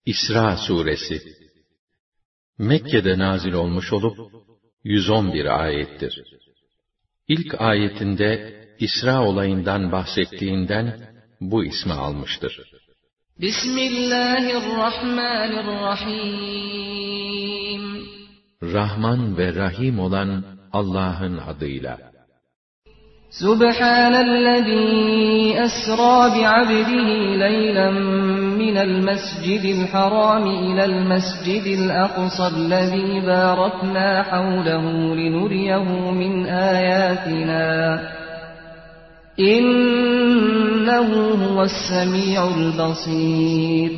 İsra suresi Mekke'de nazil olmuş olup 111 ayettir. İlk ayetinde İsra olayından bahsettiğinden bu ismi almıştır. Bismillahirrahmanirrahim. Rahman ve Rahim olan Allah'ın adıyla. Subhanellezî esrâ bi'abdihi leylen minel mescidil harâmi ilel mescidil aqsallezî bâraknâ havlehu linuriyehu min âyâtinâ. İnnehu huves-semî'ul basîr.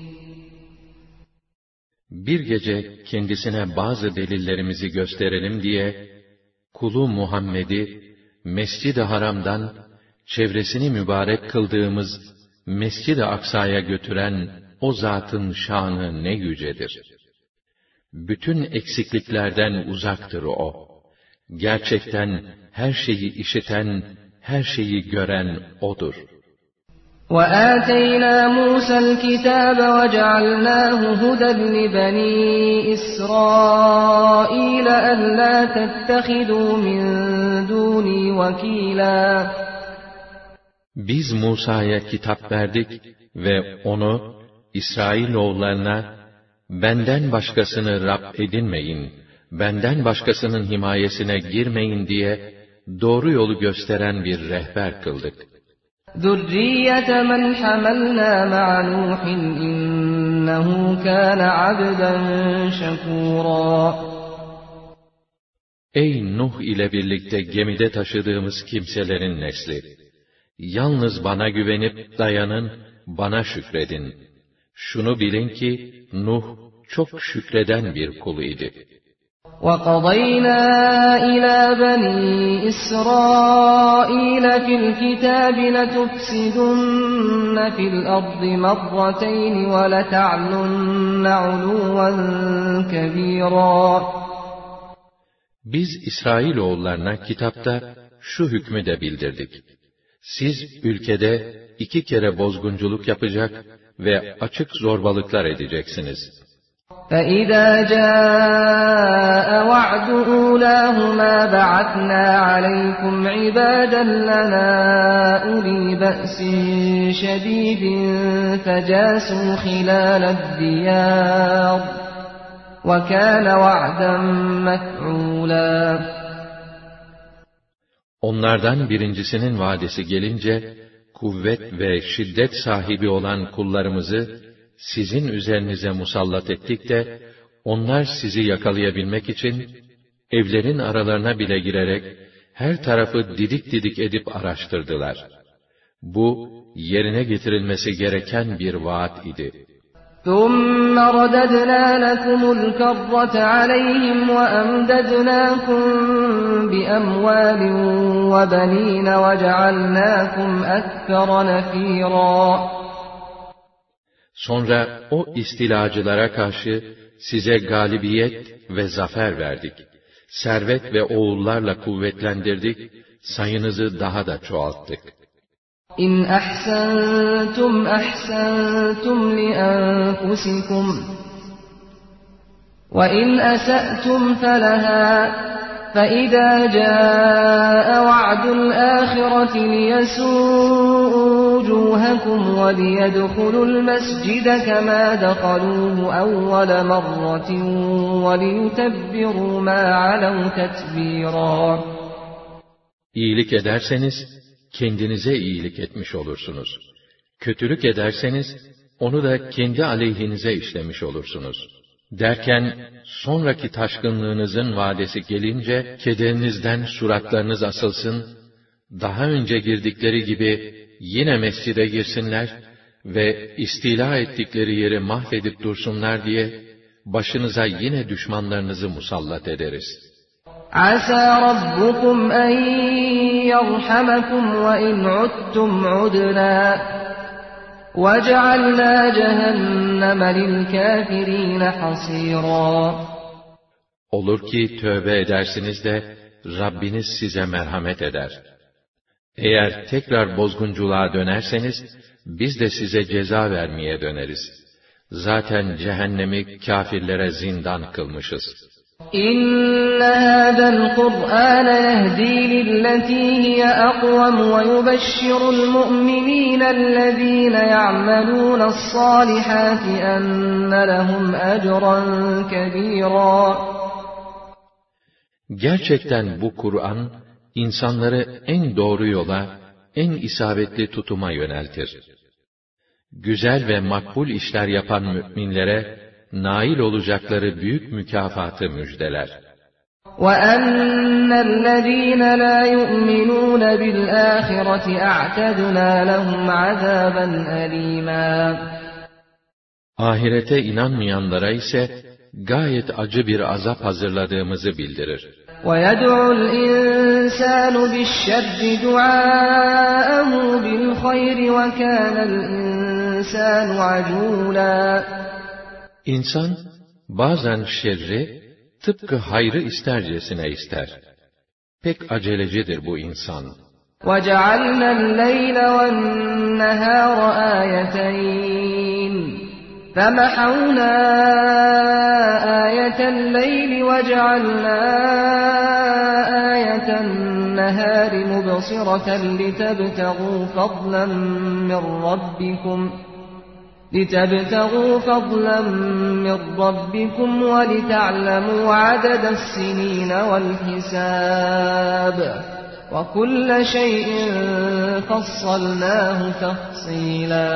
Bir gece kendisine bazı delillerimizi gösterelim diye kulu Muhammed'i Mescid-i Haram'dan çevresini mübarek kıldığımız Mescid-i Aksa'ya götüren o zatın şanı ne yücedir. Bütün eksikliklerden uzaktır o. Gerçekten her şeyi işiten, her şeyi gören odur. وَآتَيْنَا مُوسَى الْكِتَابَ وَجَعَلْنَاهُ هُدًى لِبَنِي إِسْرَائِيلَ أَلَّا تَتَّخِذُوا مِن دُونِي وَكِيلًا. Biz Musa'ya kitap verdik ve onu İsrailoğullarına benden başkasını Rab edinmeyin, benden başkasının himayesine girmeyin diye doğru yolu gösteren bir rehber kıldık. ذُرِّيَّةَ مَنْ حَمَلْنَا مَعَ نُوحٍ إِنَّهُ كَانَ عَبْدًا شَكُورًا. Ey Nuh ile birlikte gemide taşıdığımız kimselerin nesli! Yalnız bana güvenip dayanın, bana şükredin. Şunu bilin ki Nuh çok şükreden bir kul idi. وَقَضَيْنَا إِلَى بَنِي إِسْرَائِيلَ فِي الْكِتَابِ لَتُفْسِدُنَّ فِي الْأَرْضِ مَرَّتَيْنِ وَلَتَعْلُنَّ عُلُوًّا كَبِيرًا. Biz İsrailoğullarına kitapta şu hükmü de bildirdik. Siz ülkede 2 kere bozgunculuk yapacak ve açık zorbalıklar edeceksiniz. فَإِذَا جَاءَ وَعْدُ أُولَاهُمَا بَعَثْنَا عَلَيْكُمْ عِبَادًا لَنَا أُولِي بَأْسٍ شَدِيدٍ فَجَاسُوا خِلَالَ الدِّيَارِ وَكَانَ وَعْدًا مَفْعُولًا. Onlardan birincisinin vadesi gelince, kuvvet ve şiddet sahibi olan kullarımızı sizin üzerinize musallat ettik de, onlar sizi yakalayabilmek için, evlerin aralarına bile girerek, her tarafı didik didik edip araştırdılar. Bu, yerine getirilmesi gereken bir vaat idi. ثُمَّ رَدَدْنَا لَكُمُ الْكَرَّةَ عَلَيْهِمْ وَأَمْدَدْنَاكُمْ بِأَمْوَالٍ وَبَنِينَ وَجَعَلْنَاكُمْ أَكْثَرَ نَفِيرًا. Sonra o istilacılara karşı size galibiyet ve zafer verdik. Servet ve oğullarla kuvvetlendirdik, sayınızı daha da çoğalttık. İn ahsantum ahsantum li anfusikum ve in asa'tum falaha فَإِذَا جَاءَ وَعْدُ الْآخِرَةِ لِيَسُوءُوا وُجُوهَكُمْ وَلِيَدْخُلُوا الْمَسْجِدَ كَمَا دَخَلُوهُ أَوَّلَ مَرَّةٍ وَلِيُتَبِّرُوا مَا عَلَوْا تَتْبِيرًا. İyilik ederseniz, kendinize iyilik etmiş olursunuz. Kötülük ederseniz, onu da kendi aleyhinize işlemiş olursunuz. Derken, sonraki taşkınlığınızın vadesi gelince, kederinizden suratlarınız asılsın, daha önce girdikleri gibi yine mescide girsinler ve istila ettikleri yeri mahvedip dursunlar diye, başınıza yine düşmanlarınızı musallat ederiz. عَسَى رَبُّكُمْ أَنْ يَرْحَمَكُمْ وَإِنْ عُدْتُمْ عُدْنَا وَجَعَلْنَا جَهَنَّمَ لِلْكَافِرِينَ حَصِيرًا. Olur ki tövbe edersiniz de Rabbiniz size merhamet eder. Eğer tekrar bozgunculuğa dönerseniz biz de size ceza vermeye döneriz. Zaten cehennemi kâfirlere zindan kılmışız. İnne hâzel Kur'âne yehdî lilletî hiye akvam ve yubeşşirul mu'minînellezîne ya'melûne's-sâlihâti enne lehum ecran kebîrâ. Gerçekten bu Kur'an, insanları en doğru yola, en isabetli tutuma yöneltir. Güzel ve makbul işler yapan müminlere, nail olacakları büyük mükafatı müjdeler. وَأَنَّ الَّذ۪ينَ لَا يُؤْمِنُونَ بِالْآخِرَةِ اَعْتَدْنَا لَهُمْ عَذَابًا أَل۪يمًا. Ahirete inanmayanlara ise, gayet acı bir azap hazırladığımızı bildirir. وَيَدْعُ الْاِنْسَانُ بِالشَّرِّ دُعَاءَهُ بِالْخَيْرِ وَكَانَ الْاِنْسَانُ عَجُولًا. İnsan, bazen şerri, tıpkı hayrı istercesine ister. Pek acelecidir bu insan. وَجَعَلْنَا اللَّيْلَ وَالنَّهَارَ آيَتَيْنِ فَمَحَوْنَا آيَةَ اللَّيْلِ وَجَعَلْنَا آيَةَ النَّهَارِ مُبْصِرَةً لِتَبْتَغُوا فضلا من ربكم ولتعلموا عدد السنين والحساب وكل شيء فصلناه تفصيلا.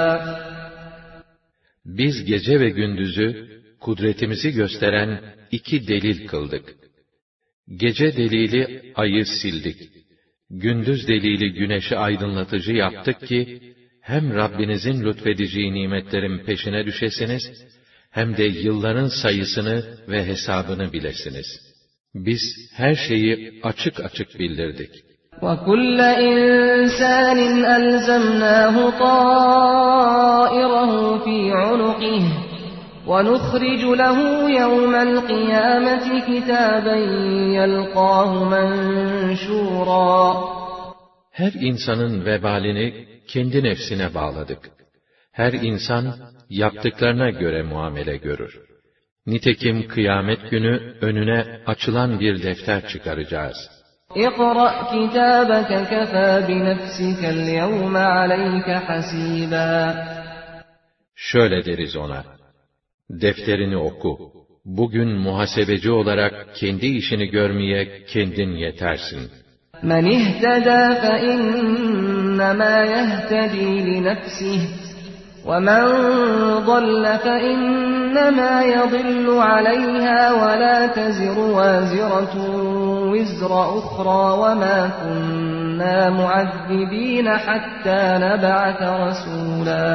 Biz gece ve gündüzü, kudretimizi gösteren iki delil kıldık. Gece delili ayı sildik. Gündüz delili güneşi aydınlatıcı yaptık ki, hem Rabbinizin lütfedeceği nimetlerin peşine düşesiniz, hem de yılların sayısını ve hesabını bilesiniz. Biz her şeyi açık açık bildirdik. وَكُلَّ إِنسَانٍ أَلْزَمْنَاهُ طَائِرَهُ فِي عُنُقِهِ وَنُخْرِجُ لَهُ يَوْمَ الْقِيَامَةِ كِتَابًا يَلْقَاهُ مَنْشُورًا. Her insanın vebalini kendi nefsine bağladık. Her insan yaptıklarına göre muamele görür. Nitekim kıyamet günü önüne açılan bir defter çıkaracağız. اقْرَأْ كِتَابَكَ كَفَى بِنَفْسِكَ الْيَوْمَ عَلَيْكَ حَسِيبًا. Şöyle deriz ona: defterini oku. Bugün muhasebeci olarak kendi işini görmeye kendin yetersin. مَنِ اهْتَدَى فَإِنَّمَا يَهْتَدِي لِنَفْسِهِ وَمَنْ ضَلَّ فَإِنَّمَا يَضِلُّ عَلَيْهَا وَلَا تَزِرُ وَازِرَةٌ وِزْرَ أُخْرَى وَمَا كُنَّا مُعَذِّبِينَ حَتَّى نَبْعَثَ رَسُولًا.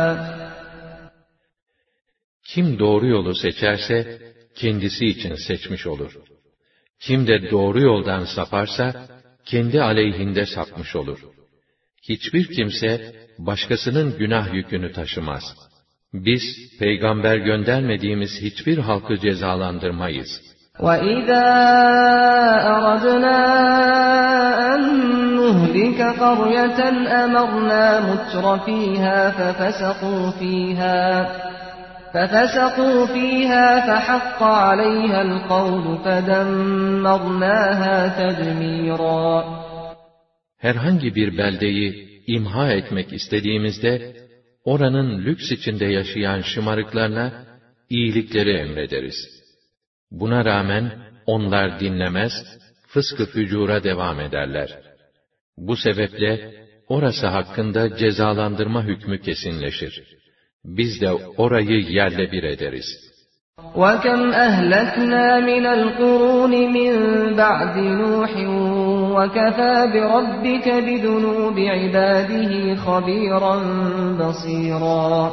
Kim doğru yolu seçerse, kendisi için seçmiş olur. Kim de doğru yoldan saparsa, kendi aleyhinde sapmış olur. Hiçbir kimse, başkasının günah yükünü taşımaz. Biz, peygamber göndermediğimiz hiçbir halkı cezalandırmayız. وَإِذَا أَرَدْنَا أَن نُّهْلِكَ قَرْيَةً أَمَرْنَا مُتْرَ فِيهَا فَفَسَقُوا فِيهَا فَحَقَّ عَلَيْهَا الْقَوْلُ فَدَمَّرْنَاهَا تَدْمِيرًا. Herhangi bir beldeyi imha etmek istediğimizde, oranın lüks içinde yaşayan şımarıklarına iyilikleri emrederiz. Buna rağmen onlar dinlemez, fıskı fücura devam ederler. Bu sebeple orası hakkında cezalandırma hükmü kesinleşir. Biz de orayı yerle bir ederiz. وَكَمْ أَهْلَكْنَا مِنَ الْقُرُونِ مِنْ بَعْدِ نُوحٍ وَكَفَى بِرَبِّكَ بِذُنُوبِ عِبَادِهِ خَبِيرًا بَصِيرًا.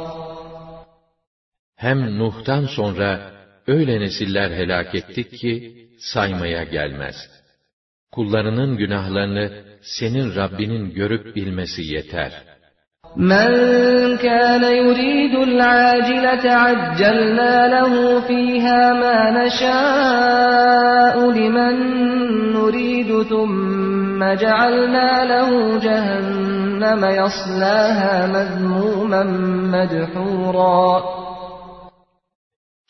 Hem Nuh'tan sonra öyle nesiller helak ettik ki saymaya gelmez. Kullarının günahlarını senin Rabbinin görüp bilmesi yeter. مَنْ كَانَ يُرِيدُ الْعَاجِلَةَ عَجَّلْنَا لَهُ فِيهَا مَا نَشَاءُ لِمَنْ نُرِيدُ ثُمَّ جَعَلْنَا لَهُ جَهَنَّمَ يَصْلَاهَا مَذْمُومًا مَدْحُورًا.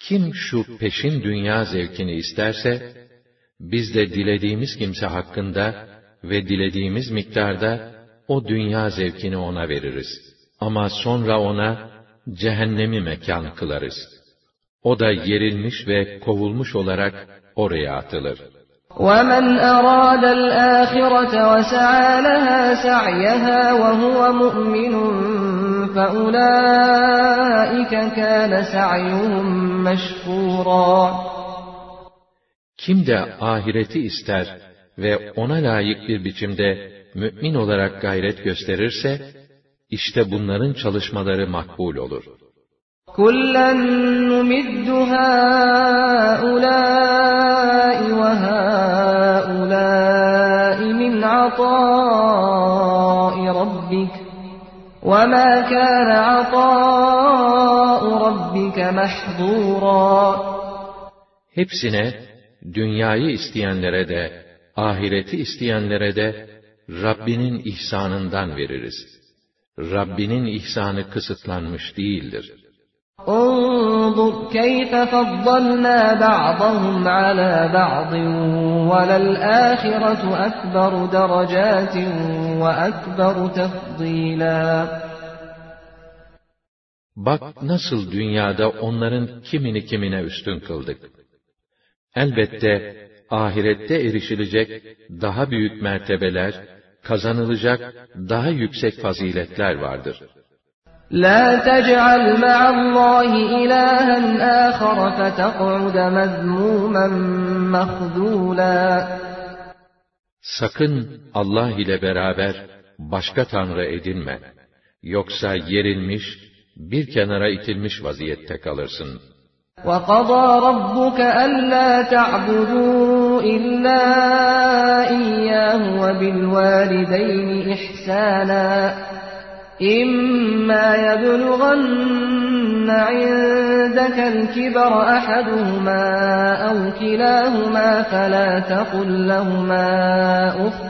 Kim şu peşin dünya zevkini isterse, biz de dilediğimiz kimse hakkında ve dilediğimiz miktarda o dünya zevkini ona veririz. Ama sonra ona cehennemi mekan kılarız. O da yerilmiş ve kovulmuş olarak oraya atılır. وَمَنْ أَرَادَ الْآخِرَةَ وَسَعَى لَهَا سَعْيَهَا وَهُوَ مُؤْمِنٌ فَأُولَٰئِكَ كَانَ سَعْيُهُمْ مَشْكُورًا. Kim de ahireti ister ve ona layık bir biçimde mümin olarak gayret gösterirse, işte bunların çalışmaları makbul olur. كُلًّا نُّمِدُّ هَٰؤُلَاءِ وَهَٰؤُلَاءِ مِنْ عَطَاءِ رَبِّكَ وَمَا كَانَ عَطَاءُ رَبِّكَ مَحْظُورًا. Hepsine, dünyayı isteyenlere de, ahireti isteyenlere de, Rabbinin ihsanından veririz. Rabbinin ihsanı kısıtlanmış değildir. انظُرْ كَيْفَ فَضَّلْنَا بَعْضَهُمْ عَلَى بَعْضٍ وَلَلْآخِرَةُ أَكْبَرُ دَرَجَاتٍ وَأَكْبَرُ تَفْضِيلًا. Bak nasıl dünyada onların kimini kimine üstün kıldık. Elbette ahirette erişilecek daha büyük mertebeler, kazanılacak daha yüksek faziletler vardır. لَا تَجْعَلْ مَعَ اللّٰهِ إِلَٰهًا آخَرَ فَتَقْعُدَ مَذْمُومًا مَخْذُولًا. Sakın Allah ile beraber başka tanrı edinme. Yoksa yerilmiş, bir kenara itilmiş vaziyette kalırsın. وَقَضَى رَبُّكَ أَلَّا تَعْبُدُوا إِلَّا إِيَّاهُ وَبِالْوَالِدَيْنِ إِحْسَانًا إِمَّا يَبْلُغَنَّ عِندَكَ الْكِبَرَ أَحَدُهُمَا أَوْ كِلَاهُمَا فَلَا تَقُل لَّهُمَا أُفٍّ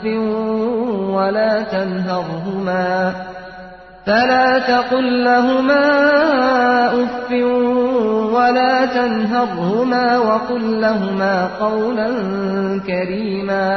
وَلَا تَنْهَرْهُمَا وَقُل لَّهُمَا قَوْلًا كَرِيمًا.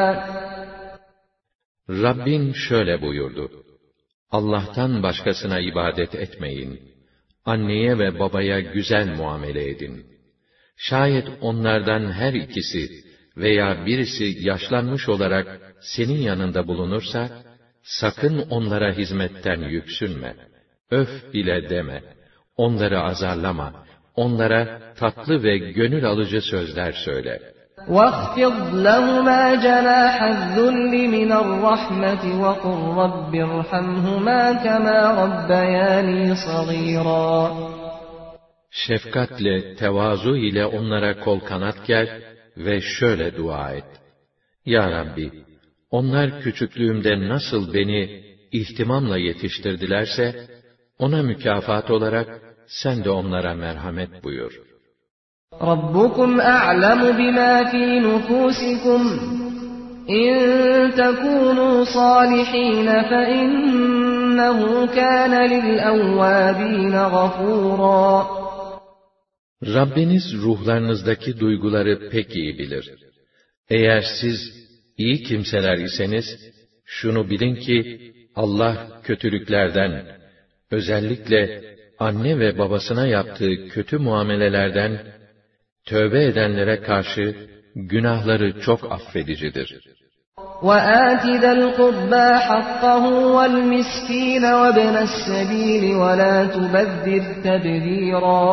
Rabbin şöyle buyurdu: Allah'tan başkasına ibadet etmeyin. Anneye ve babaya güzel muamele edin. Şayet onlardan her ikisi veya birisi yaşlanmış olarak senin yanında bulunursa, sakın onlara hizmetten yüksünme. Öf bile deme. Onları azarlama. Onlara tatlı ve gönül alıcı sözler söyle. وَاخْفِضْ لَهُمَا جَنَاحَ الذُّلِّ مِنَ الرَّحْمَةِ وَقُلْ رَبِّ ارْحَمْهُمَا كَمَا رَبَّيَانِي صَغِيرًا. Şefkatle, tevazu ile onlara kol kanat ger ve şöyle dua et: Ya Rabbi, onlar küçüklüğümde nasıl beni ihtimamla yetiştirdilerse, ona mükafat olarak sen de onlara merhamet buyur. رَبُّكُمْ أَعْلَمُ بِمَا فِي نُفُوسِكُمْ إِن تَكُونُوا صَالِحِينَ فَإِنَّهُ كَانَ لِلْأَوَّابِينَ غَفُورًا. Rabbiniz ruhlarınızdaki duyguları pek iyi bilir. Eğer siz iyi kimseler iseniz, şunu bilin ki Allah kötülüklerden, özellikle anne ve babasına yaptığı kötü muamelelerden, tövbe edenlere karşı günahları çok affedicidir. وَآتِ ذَا الْقُرْبَى حَقَّهُ وَالْمِسْكِينَ وَابْنَ السَّبِيلِ وَلَا تُبَذِّرْ تَبْذِيرًا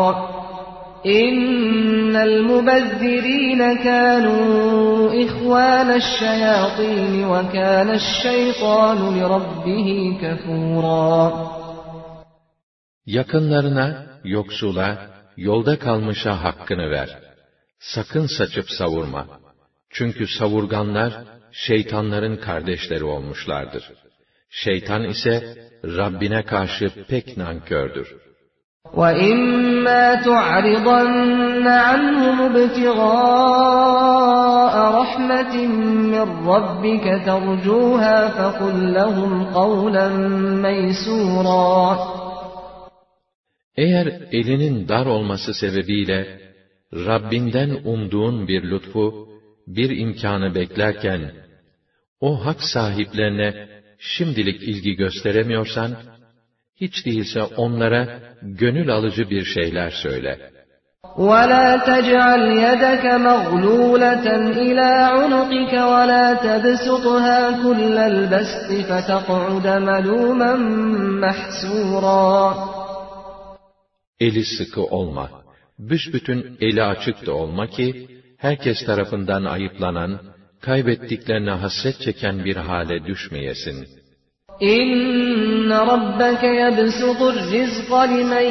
إِنَّ الْمُبَذِّرِينَ كَانُوا إِخْوَانَ الشَّيَاطِينِ وَكَانَ الشَّيْطَانُ لِرَبِّهِ كَفُورًا. Yakınlarına, yoksula, yolda kalmışa hakkını ver. Sakın saçıp savurma. Çünkü savurganlar, şeytanların kardeşleri olmuşlardır. Şeytan ise, Rabbine karşı pek nankördür. وَإِمَّا تُعْرِضَنَّ عَنْهُمُ ابْتِغَاءَ رَحْمَةٍ مِّن رَّبِّكَ تَرْجُوهَا فَقُل لَّهُمْ قَوْلًا مَّيْسُورًا. Eğer elinin dar olması sebebiyle, Rabbinden umduğun bir lütfu, bir imkanı beklerken, o hak sahiplerine şimdilik ilgi gösteremiyorsan, hiç değilse onlara gönül alıcı bir şeyler söyle. وَلَا تَجْعَلْ يَدَكَ مَغْلُولَةً إِلَى عُنُقِكَ وَلَا تَبْسُطْهَا كُلَّ الْبَسْطِ فَتَقْعُدَ مَلُومًا مَحْسُورًا. Eli sıkı olma, büsbütün eli açık da olma ki, herkes tarafından ayıplanan, kaybettiklerine hasret çeken bir hale düşmeyesin. İnne rabbeke yebsutur rizqa limen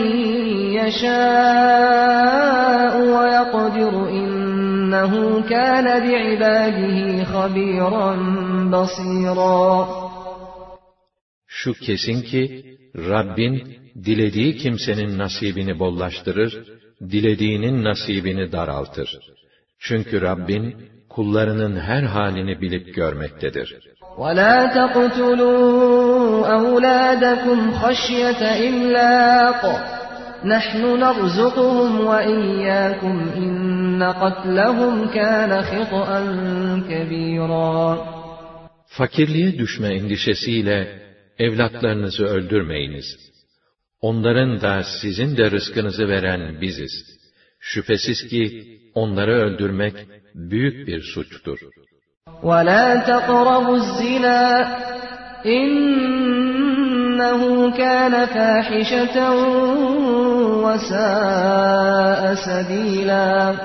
yeşâ'u ve yakdiru innehu kâne bi'ibâdihi habîran basîrâ. Şu kesin ki, Rabbin, dilediği kimsenin nasibini bollaştırır, dilediğinin nasibini daraltır. Çünkü Rabbin, kullarının her halini bilip görmektedir. وَلَا تَقْتُلُوا أَوْلَادَكُمْ خَشْيَةَ إِمْلَاقٍ نَحْنُ نَرْزُقُهُمْ وَإِيَّاكُمْ إِنَّ قَتْلَهُمْ كَانَ خِطْئًا كَبِيرًا. Fakirliğe düşme endişesiyle evlatlarınızı öldürmeyiniz. Onların da sizin de rızkınızı veren biziz. Şüphesiz ki onları öldürmek büyük bir suçtur. وَلَا تَقْرَبُوا الزِّنَا إِنَّهُ كَانَ فَاحِشَةً وَسَاءَ سَبِيلًا.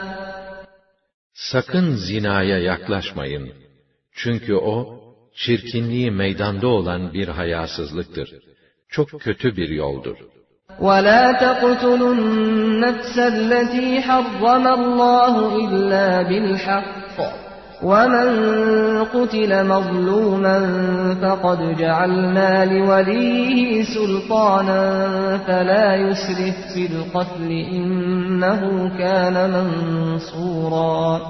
Sakın zinaya yaklaşmayın. Çünkü o, çirkinliği meydanda olan bir hayasızlıktır. Çok kötü bir yoldur. وَلَا تَقْتُلُوا النَّفْسَ الَّتِي حَرَّمَ اللّٰهُ إِلَّا بِالْحَقِّ وَمَنْ قُتِلَ مَظْلُومًا فَقَدْ جَعَلْنَا لِوَلِيِّهِ سُلْطَانًا فَلَا يُسْرِفْ فِي الْقَتْلِ إِنَّهُ كَانَ مَنْصُورًا.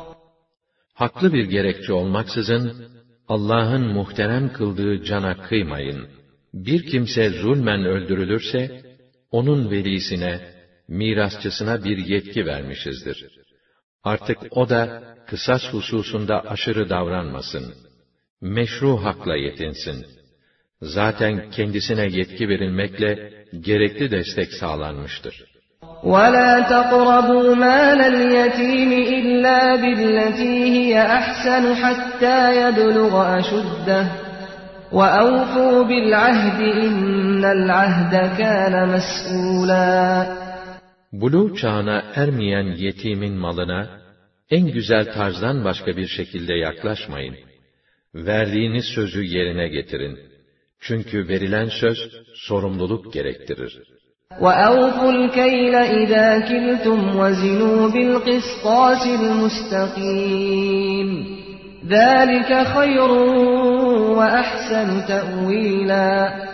Haklı bir gerekçe olmaksızın, Allah'ın muhterem kıldığı cana kıymayın. Bir kimse zulmen öldürülürse, onun velisine, mirasçısına bir yetki vermişizdir. Artık o da, kısas hususunda aşırı davranmasın. Meşru hakla yetinsin. Zaten kendisine yetki verilmekle, gerekli destek sağlanmıştır. وَلَا تَقْرَبُوا مَالَ الْيَتِيمِ إِلَّا بِالَّتِي هِيَ أَحْسَنُ حَتَّى يَبْلُغَ أَشُدَّهُ وَأَوْفُوا بِالْعَهْدِ إِنَّ الْعَهْدَ كَانَ مَسْئُولًا. Buluğ çağına ermeyen yetimin malına, en güzel tarzdan başka bir şekilde yaklaşmayın. Verdiğiniz sözü yerine getirin. Çünkü verilen söz, sorumluluk gerektirir. وَأَوْفُوا الْكَيْلَ إِذَا كِلْتُمْ وَزِنُوا بِالْقِسْطَاسِ الْمُسْتَقِيمِ ذَٰلِكَ خَيْرٌ وَأَحْسَنُ تَأْوِيلًا.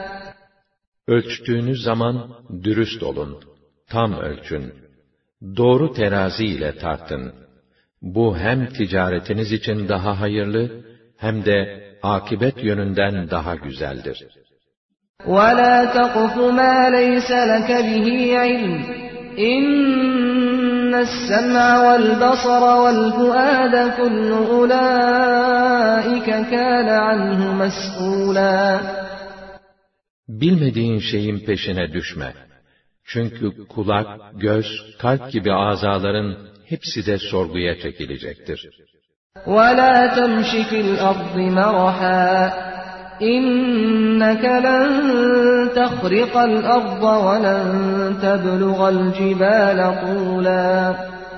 Ölçtüğünüz zaman dürüst olun, tam ölçün. Doğru terazi ile tartın. Bu hem ticaretiniz için daha hayırlı, hem de akibet yönünden daha güzeldir. وَلَا تَقْفُ مَا لَيْسَ لَكَ بِهِ عِلْمٌ إِنَّ السَّمْعَ وَالْبَصَرَ وَالْفُؤَادَ كُلُّ أُولَٰئِكَ كَانَ عَنْهُ مَسْئُولًا. Bilmediğin şeyin peşine düşme. Çünkü kulak, göz, kalp gibi azaların hepsi de sorguya çekilecektir. وَلَا تَمْشِ فِي الْأَرْضِ مَرَحًا إِنَّكَ لَن تَخْرِقَ الْأَرْضَ وَلَن تَبْلُغَ الْجِبَالَ طُولًا.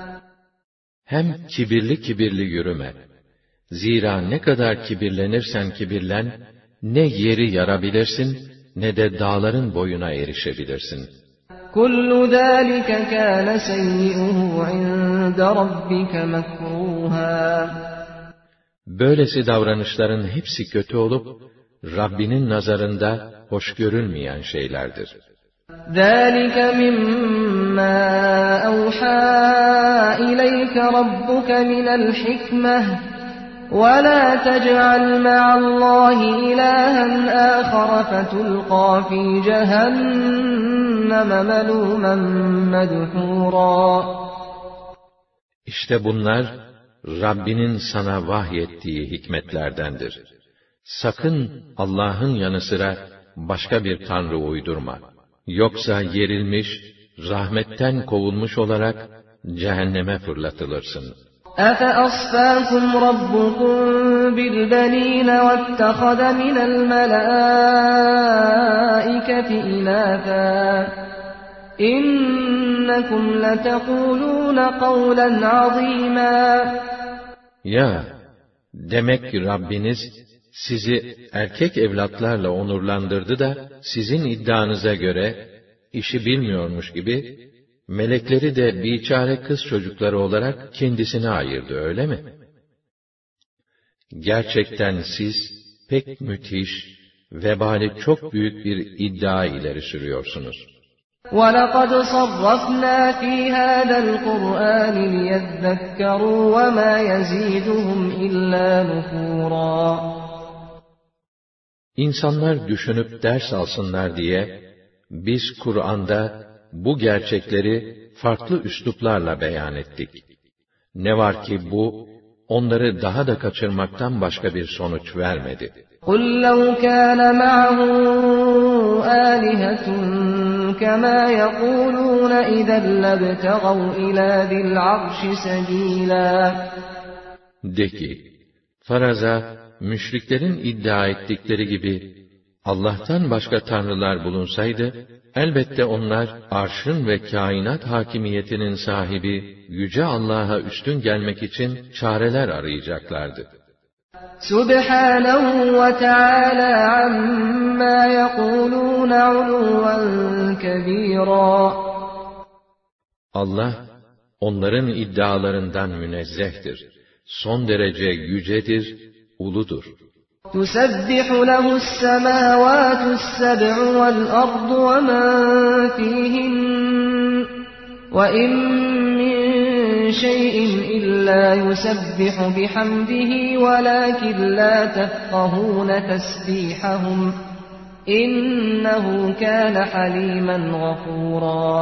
Hem kibirli yürüme. Zira ne kadar kibirlenirsen kibirlen, ne yeri yarabilirsin, ne de dağların boyuna erişebilirsin. كُلُّ ذَٰلِكَ كَانَ سَيِّئُهُ عِندَ رَبِّكَ مَكْرُوهًا. Böylesi davranışların hepsi kötü olup, Rabbinin nazarında hoş görülmeyen şeylerdir. ذَٰلِكَ مِمَّا أَوْحَىٰ إِلَيْكَ رَبُّكَ مِنَ الْحِكْمَةِ وَلَا تَجْعَلْ مَعَ اللّٰهِ إِلَٰهًا آخَرَ فَتُلْقَىٰ فِي جَهَنَّمَ مَلُومًا مَدْحُورًا. İşte bunlar, Rabbinin sana vahyettiği hikmetlerdendir. Sakın Allah'ın yanı sıra başka bir tanrı uydurma. Yoksa yerilmiş, rahmetten kovulmuş olarak cehenneme fırlatılırsın. أَفَأَصْفَاكُمْ رَبُّكُمْ بِالْبَنِينَ وَاتَّخَذَ مِنَ الْمَلَائِكَةِ إِنَاثًا إِنَّكُمْ لَتَقُولُونَ قَوْلًا عَظِيمًا. Ya, demek ki Rabbiniz sizi erkek evlatlarla onurlandırdı da sizin iddianıza göre işi bilmiyormuş gibi melekleri de biçare kız çocukları olarak kendisine ayırdı, öyle mi? Gerçekten siz pek müthiş, vebali çok büyük bir iddia ileri sürüyorsunuz. وَلَقَدْ صَرَّفْنَا فِي هَذَا الْقُرْآنِ لِيَذَّكَّرُوا وَمَا يَزِيدُهُمْ إِلَّا نُفُورًا. İnsanlar düşünüp ders alsınlar diye, biz Kur'an'da bu gerçekleri farklı üsluplarla beyan ettik. Ne var ki bu, onları daha da kaçırmaktan başka bir sonuç vermedi. قُلْ لَوْ كَانَ مَعَهُ آلِهَةٌ كَمَا يَقُولُونَ إِذًا لَابْتَغَوْا إِلَى ذِي الْعَرْشِ سَبِيلًا. De ki, faraza, müşriklerin iddia ettikleri gibi, Allah'tan başka tanrılar bulunsaydı, elbette onlar, arşın ve kainat hakimiyetinin sahibi, yüce Allah'a üstün gelmek için çareler arayacaklardı. Subhanahu ve Teala amma yekulun uluven kebira. Allah, onların iddialarından münezzehtir. Son derece yücedir, uludur. تُسَبِّحُ لَهُ السَّمَاوَاتُ السَّبْعُ وَالْأَرْضُ وَمَنْ فِيهِنَّ وَإِنْ مِنْ شَيْءٍ إِلَّا يُسَبِّحُ بِحَمْدِهِ وَلَكِنْ لَا تَفْقَهُونَ تَسْبِيحَهُمْ إِنَّهُ كَانَ حَلِيمًا غَفُورًا.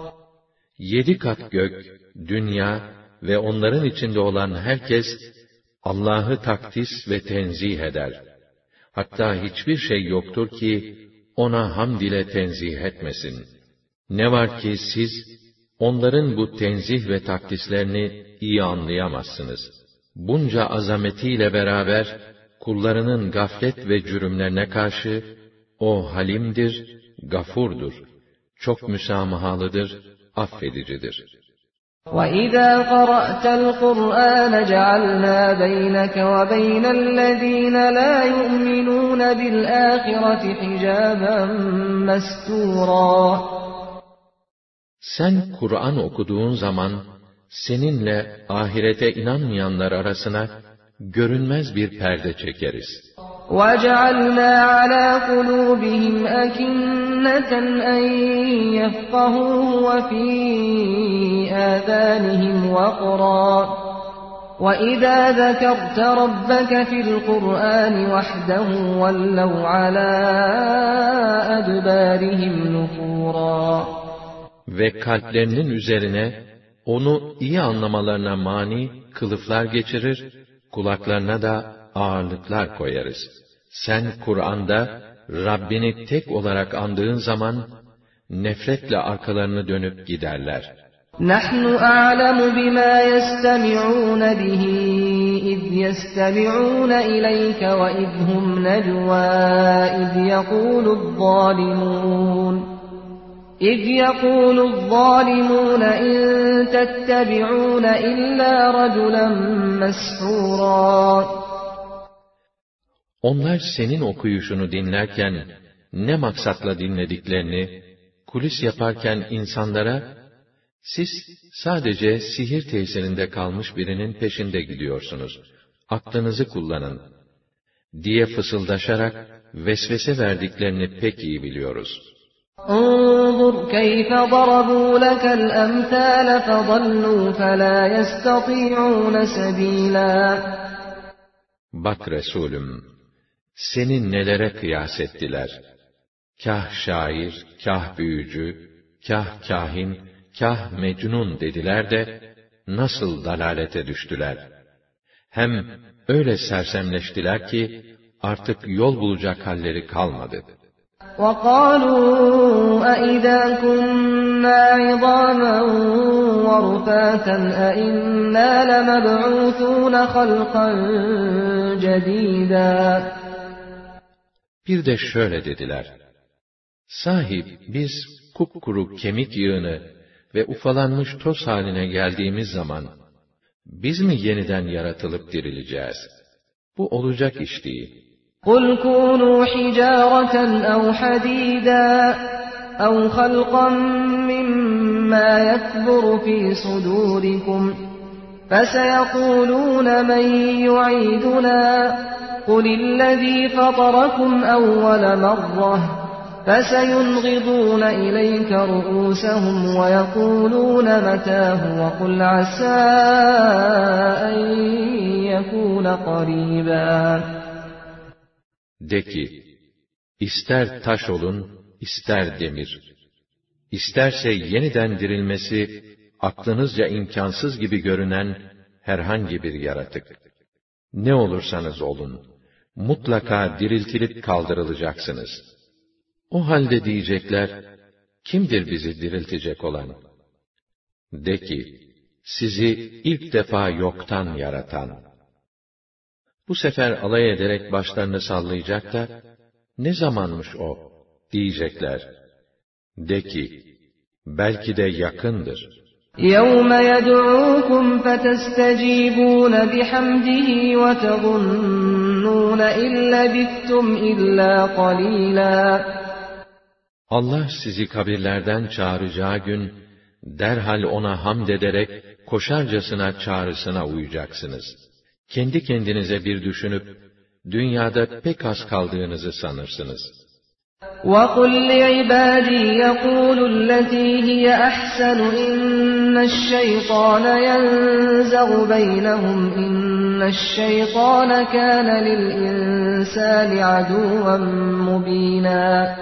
7 kat gök, dünya ve onların içinde olan herkes, Allah'ı takdis ve tenzih eder. Hatta hiçbir şey yoktur ki, ona hamd ile tenzih etmesin. Ne var ki siz, onların bu tenzih ve takdislerini iyi anlayamazsınız. Bunca azametiyle beraber, kullarının gaflet ve cürümlerine karşı, o halimdir, gafurdur, çok müsamahalıdır, affedicidir. وَإِذَا قَرَأْتَ الْقُرْآنَ جَعَلْنَا بَيْنَكَ وَبَيْنَ الَّذِينَ لَا يُؤْمِنُونَ بِالْآخِرَةِ حِجَابًا مَسْتُورًا. Sen Kur'an okuduğun zaman, seninle ahirete inanmayanlar arasına görünmez bir perde çekeriz. وَجَعَلْنَا عَلَى قُلُوبِهِمْ أَكِنَّةً أَنْ يَفْقَهُوهُ وَفِي آذَانِهِمْ وَقْرًا وَإِذَا ذَكَرْتَ رَبَّكَ فِي الْقُرْآنِ وَحْدَهُ وَلَّوْا عَلَى أَدْبَارِهِمْ نُفُورًا. Ve kalplerinin üzerine, onu iyi anlamalarına mani kılıflar geçirir, kulaklarına da ağırlıklar koyarız. Sen Kur'an'da Rabbini tek olarak andığın zaman nefretle arkalarını dönüp giderler. نَحْنُ أَعْلَمُ بِمَا يَسْتَمِعُونَ بِهِ إِذْ يَسْتَمِعُونَ إِلَيْكَ وَإِذْ هُمْ نَجْوَى إِذْ يَقُولُ الظَّالِمُونَ إِن تَتَّبِعُونَ إِلَّا رَجُلًا مَسْحُورًا. Onlar senin okuyuşunu dinlerken, ne maksatla dinlediklerini, kulis yaparken insanlara, siz sadece sihir tesirinde kalmış birinin peşinde gidiyorsunuz, aklınızı kullanın, diye fısıldaşarak vesvese verdiklerini pek iyi biliyoruz. انظُرْ كَيْفَ ضَرَبُوا لَكَ الْأَمْثَالَ فَضَلُّوا فَلَا يَسْتَطِيعُونَ سَبِيلًا. Bak Resulüm, seni nelere kıyas ettiler? Kâh şair, kâh büyücü, kâh kâhin, kâh mecnun dediler de, nasıl dalalete düştüler. Hem öyle sersemleştiler ki artık yol bulacak halleri kalmadı. وَقَالُوا أَإِذَا كُنَّا عِظَامًا وَرُفَاتًا أَإِنَّا لَمَبْعُوثُونَ خَلْقًا جَدِيدًا. Bir de şöyle dediler: Sahip biz kupkuru kemik yığını ve ufalanmış toz haline geldiğimiz zaman, biz mi yeniden yaratılıp dirileceğiz? Bu olacak iş değil. قُلْ كُونُوا حِجَارَةً أَوْ حَدِيدًا أَوْ خَلْقًا مِّمَّا يَكْبُرُ فِي صُدُورِكُمْ فَسَيَقُولُونَ مَن يُعِيدُنَا قُلِ الَّذِي فَطَرَكُمْ أَوَّلَ مَرَّةٍ فَسَيُنْغِضُونَ إِلَيْكَ رُءُوسَهُمْ وَيَقُولُونَ مَتَىٰ هُوَ قُلْ عَسَىٰ أَن يَكُونَ قَرِيبًا. De ki, ister taş olun, ister demir. İsterse yeniden dirilmesi, aklınızca imkansız gibi görünen herhangi bir yaratık. Ne olursanız olun, mutlaka diriltilip kaldırılacaksınız. O halde diyecekler, kimdir bizi diriltecek olan? De ki, sizi ilk defa yoktan yaratan. Bu sefer alay ederek başlarını sallayacak da, ne zamanmış o, diyecekler. De ki, belki de yakındır. يَوْمَ يَدْعُوكُمْ فَتَسْتَجِيبُونَ بِحَمْدِهِ وَتَظُنُّونَ إِن لَّبِثْتُمْ إِلَّا قَلِيلًا. Allah sizi kabirlerden çağıracağı gün, derhal ona hamd ederek, koşarcasına çağrısına uyacaksınız. Kendi kendinize bir düşünüp, dünyada pek az kaldığınızı sanırsınız. وَقُلْ لِعِبَادِي يَقُولُوا الَّتِي هِيَ أَحْسَنُ إِنَّ الشَّيْطَانَ يَنزَغُ بَيْنَهُمْ إِنَّ الشَّيْطَانَ كَانَ لِلْإِنسَانِ عَدُوًّا مُّبِينًا.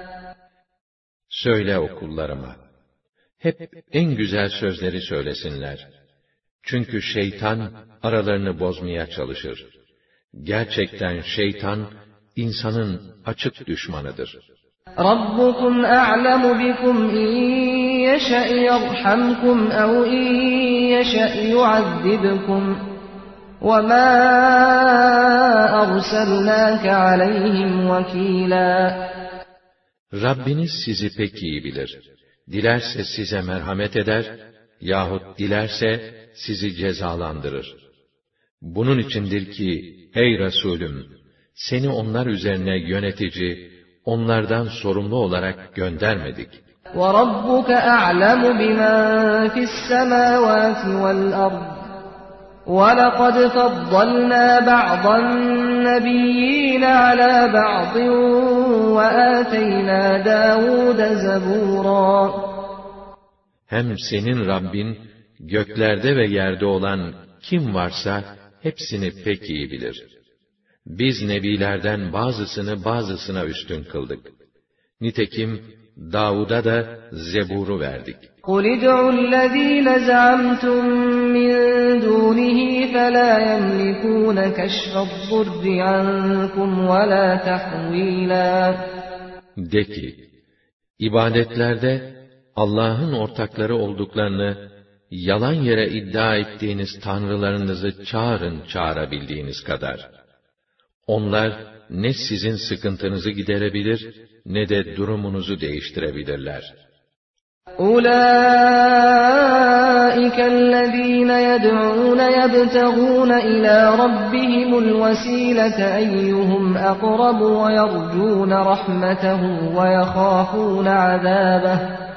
Söyle o kullarıma, hep en güzel sözleri söylesinler. Çünkü şeytan aralarını bozmaya çalışır. Gerçekten şeytan, insanın açık düşmanıdır. رَبُّكُمْ أَعْلَمُ بِكُمْ إِن يَشَأْ يَرْحَمْكُمْ أَوْ إِن يَشَأْ يُعَذِّبْكُمْ وَمَا أَرْسَلْنَاكَ عَلَيْهِمْ وَكِيلًا. Rabbiniz sizi pek iyi bilir. Dilerse size merhamet eder, yahut dilerse sizi cezalandırır. Bunun içindir ki, ey Resulüm, seni onlar üzerine yönetici, onlardan sorumlu olarak göndermedik. وَرَبُّكَ أَعْلَمُ بِمَنْ فِي السَّمَاوَاتِ وَالْأَرْضِ وَلَقَدْ فَضَّلْنَا بَعْضَ النَّبِيِّينَ عَلَى بَعْضٍ وَآتَيْنَا دَاوُودَ زَبُورًا. Hem senin Rabbin, göklerde ve yerde olan kim varsa, hepsini pek iyi bilir. Biz nebilerden bazısını bazısına üstün kıldık. Nitekim Davud'a da Zebur'u verdik. قُلِ ادْعُوا الَّذ۪ينَ زَعَمْتُمْ مِنْ دُونِهِ فَلَا يَمْلِكُونَ كَشْفَ الضُّرِّ عَنْكُمْ وَلَا تَحْوِيلًا. De ki, ibadetlerde Allah'ın ortakları olduklarını, yalan yere iddia ettiğiniz tanrılarınızı çağırın çağırabildiğiniz kadar. Onlar ne sizin sıkıntınızı giderebilir, ne de durumunuzu değiştirebilirler. أُولَٰئِكَ الَّذ۪ينَ يَدْعُونَ يَبْتَغُونَ إِلَى رَبِّهِمُ الْوَسِيلَةَ أَيُّهُمْ أَقْرَبُ وَيَرْجُونَ رَحْمَتَهُ وَيَخَافُونَ عَذَابَهُ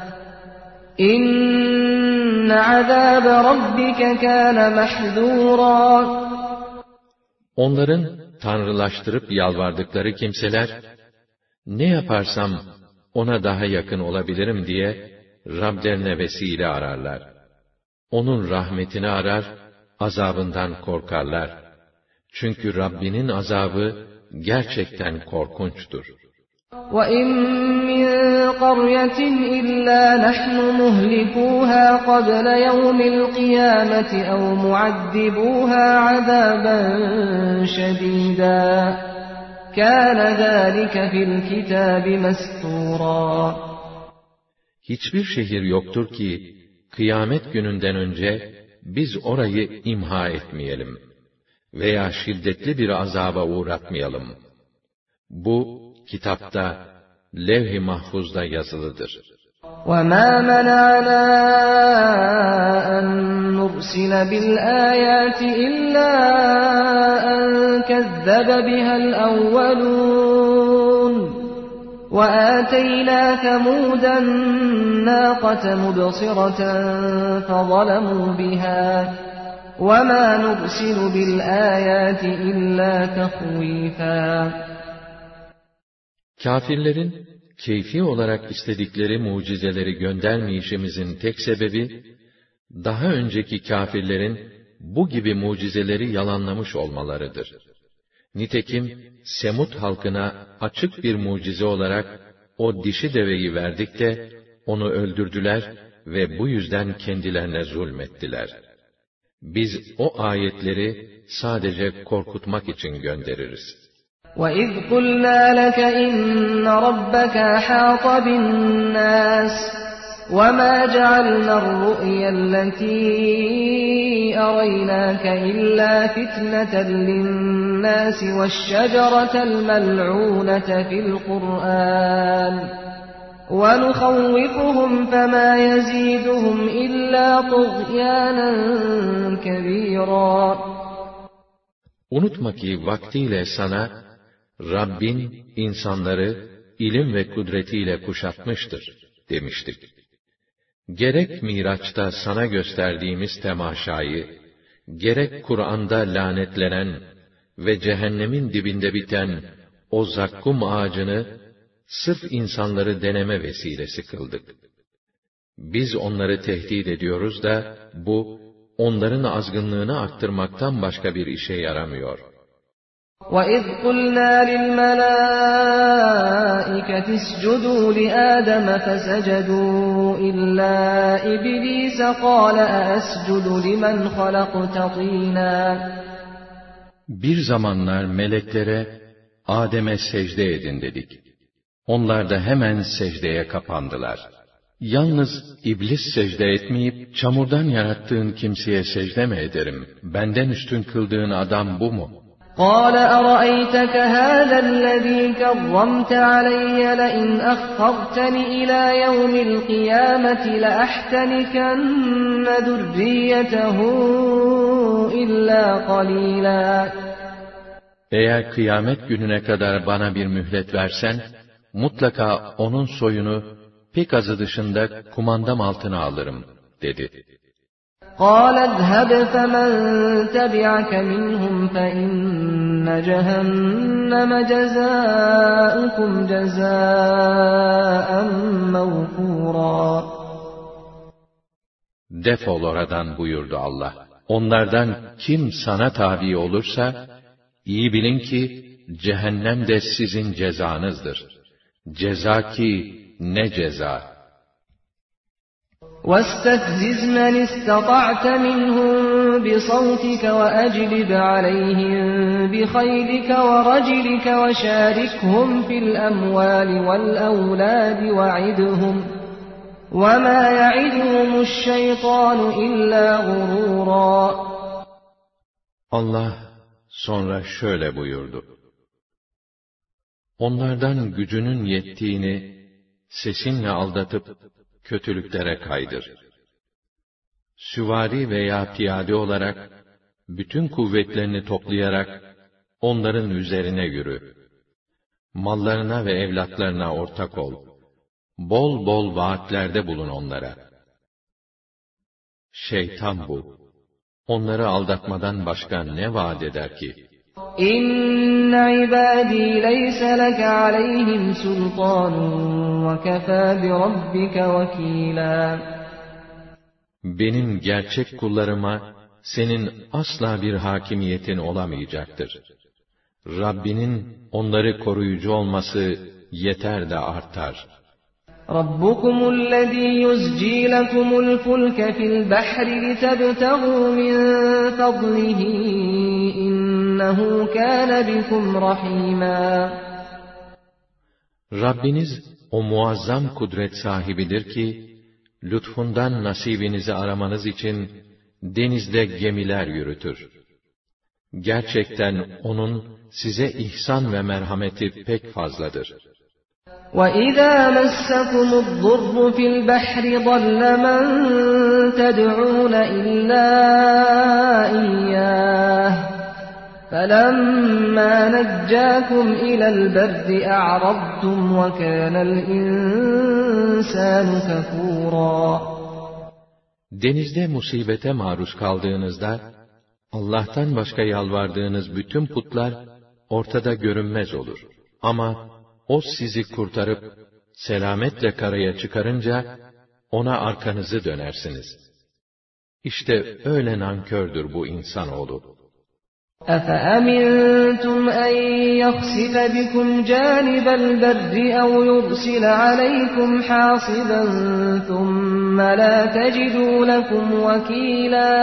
إِنَّ عَذَابَ رَبِّكَ كَانَ مَحْذُورًا. Onların tanrılaştırıp yalvardıkları kimseler, ne yaparsam ona daha yakın olabilirim diye Rablerine vesile ararlar. Onun rahmetini arar, azabından korkarlar. Çünkü Rabbinin azabı gerçekten korkunçtur. وَإِن مِّن قَرْيَةٍ إِلَّا نَحْنُ مُهْلِكُوهَا قَبْلَ يَوْمِ الْقِيَامَةِ أَوْ مُعَذِّبُوهَا عَذَابًا شَدِيدًا كَانَ ذَٰلِكَ فِي الْكِتَابِ مَسْطُورًا. Hiçbir şehir yoktur ki, kıyamet gününden önce biz orayı imha etmeyelim veya şiddetli bir azaba uğratmayalım. Bu, kitapta, levh-i mahfuzda yazılıdır. وَمَا مَنَعَنَا أَن نُّرْسِلَ بِالْآيَاتِ إِلَّا أَن كَذَّبَ بِهَا الْأَوَّلُونَ وَآتَيْنَا ثَمُودَ النَّاقَةَ مُبْصِرَةً فَظَلَمُوا بِهَا وَمَا نُرْسِلُ بِالْآيَاتِ إِلَّا تَخْوِيفًا. Kâfirlerin, keyfi olarak istedikleri mucizeleri göndermeyişimizin tek sebebi, daha önceki kâfirlerin bu gibi mucizeleri yalanlamış olmalarıdır. Nitekim, Semud halkına açık bir mucize olarak o dişi deveyi verdik de, onu öldürdüler ve bu yüzden kendilerine zulmettiler. Biz o ayetleri sadece korkutmak için göndeririz. وَإِذْ قُلْنَا لَكَ إِنَّ رَبَّكَ أَحَاطَ بِالنَّاسِ وَمَا جَعَلْنَا الرُّؤْيَا الَّتِي أَرَيْنَاكَ إِلَّا فِتْنَةً لِلنَّاسِ وَالشَّجَرَةَ الْمَلْعُونَةَ فِي الْقُرْآنِ وَنُخَوِّفُهُمْ فَمَا يَزِيدُهُمْ إِلَّا طُغْيَانًا كَبِيرًا. Unutma ki vaktiyle sana, Rabbin insanları ilim ve kudretiyle kuşatmıştır demiştik. Gerek Miraç'ta sana gösterdiğimiz temaşayı, gerek Kur'an'da lanetlenen ve cehennemin dibinde biten o zakkum ağacını, sırf insanları deneme vesilesi kıldık. Biz onları tehdit ediyoruz da, bu, onların azgınlığını arttırmaktan başka bir işe yaramıyor. وَإِذْ قُلْنَا لِلْمَلَائِكَةِ اسْجُدُوا لِآدَمَ فَسَجَدُوا إِلَّا إِبْلِيسَ قَالَ أَأَسْجُدُ لِمَنْ خَلَقْتَ طِينًا. Bir zamanlar meleklere, Adem'e secde edin dedik. Onlar da hemen secdeye kapandılar. Yalnız iblis secde etmeyip, çamurdan yarattığın kimseye secde mi ederim? Benden üstün kıldığın adam bu mu? قَالَ أَرَأَيْتَكَ هَذَا الَّذ۪ي كَرَّمْتَ عَلَيَّ لَئِنْ أَخَّرْتَنِ إِلَى يَوْمِ الْقِيَامَةِ لَأَحْتَنِكَنَّ ذُرِّيَّتَهُ إِلَّا قَلِيلًا. Eğer kıyamet gününe kadar bana bir mühlet versen, mutlaka onun soyunu, pek azı dışında kumandam altına alırım, dedi. قَالَ اذْهَبْ فَمَنْ تَبِعَكَ مِنْهُمْ فَإِنَّ جَهَنَّمَ جَزَاؤُكُمْ جَزَاءً مَوْفُورًا. Defol oradan buyurdu Allah. Onlardan kim sana tabi olursa, iyi bilin ki, cehennem de sizin cezanızdır. Ceza ki, ne ceza! وَاسْتَفْزِزْ مَنِ اسْتَطَعْتَ مِنْهُمْ بِصَوْتِكَ وَأَجْلِبْ عَلَيْهِمْ بِخَيْلِكَ وَرَجِلِكَ وَشَارِكْهُمْ فِي الْأَمْوَالِ وَالْأَوْلَادِ وَعِدْهُمْ وَمَا يَعِدُهُمُ الشَّيْطَانُ إِلَّا غُرُورًا. Allah sonra şöyle buyurdu. Onlardan gücünün yettiğini sesinle aldatıp kötülüklere kaydır. Süvari veya piyade olarak bütün kuvvetlerini toplayarak onların üzerine yürü. Mallarına ve evlatlarına ortak ol. Bol bol vaatlerde bulun onlara. Şeytan bu. Onları aldatmadan başka ne vaat eder ki? İnne ibâdî leyse leke aleyhim sultânun ve kefâ bi rabbike vekîlâ. Benim gerçek kullarıma senin asla bir hakimiyetin olamayacaktır. Rabbinin onları koruyucu olması yeter de artar. رَبُّكُمُ الَّذ۪ي يُزْجِي لَكُمُ الْفُلْكَ فِي الْبَحْرِ لِتَبْتَغُوا مِنْ فَضْلِهِ إِنَّهُ كَانَ بِكُمْ رَحِيمًا. Rabbiniz o muazzam kudret sahibidir ki, lütfundan nasibinizi aramanız için denizde gemiler yürütür. Gerçekten O'nun size ihsan ve merhameti pek fazladır. وَإِذَا مَسَّكُمُ الضُّرُّ فِي الْبَحْرِ ضَلَّ مَن تَدْعُونَ إِلَّا إِيَّاهُ فَلَمَّا نَجَّاكُمْ إِلَى الْبَرِّ أَعْرَضْتُمْ وَكَانَ الْإِنسَانُ كَفُورًا. Denizde musibete maruz kaldığınızda, Allah'tan başka yalvardığınız bütün putlar ortada görünmez olur. Ama O sizi kurtarıp selametle karaya çıkarınca ona arkanızı dönersiniz. İşte öyle nankördür bu insanoğlu. أَفَأَمِنْتُمْ أَنْ يَخْسِفَ بِكُمْ جَانِبَ الْبَرِّ أَوْ يُرْسِلَ عَلَيْكُمْ حَاصِبًا ثُمَّ لَا تَجِدُوا لَكُمْ وَكِيلًا.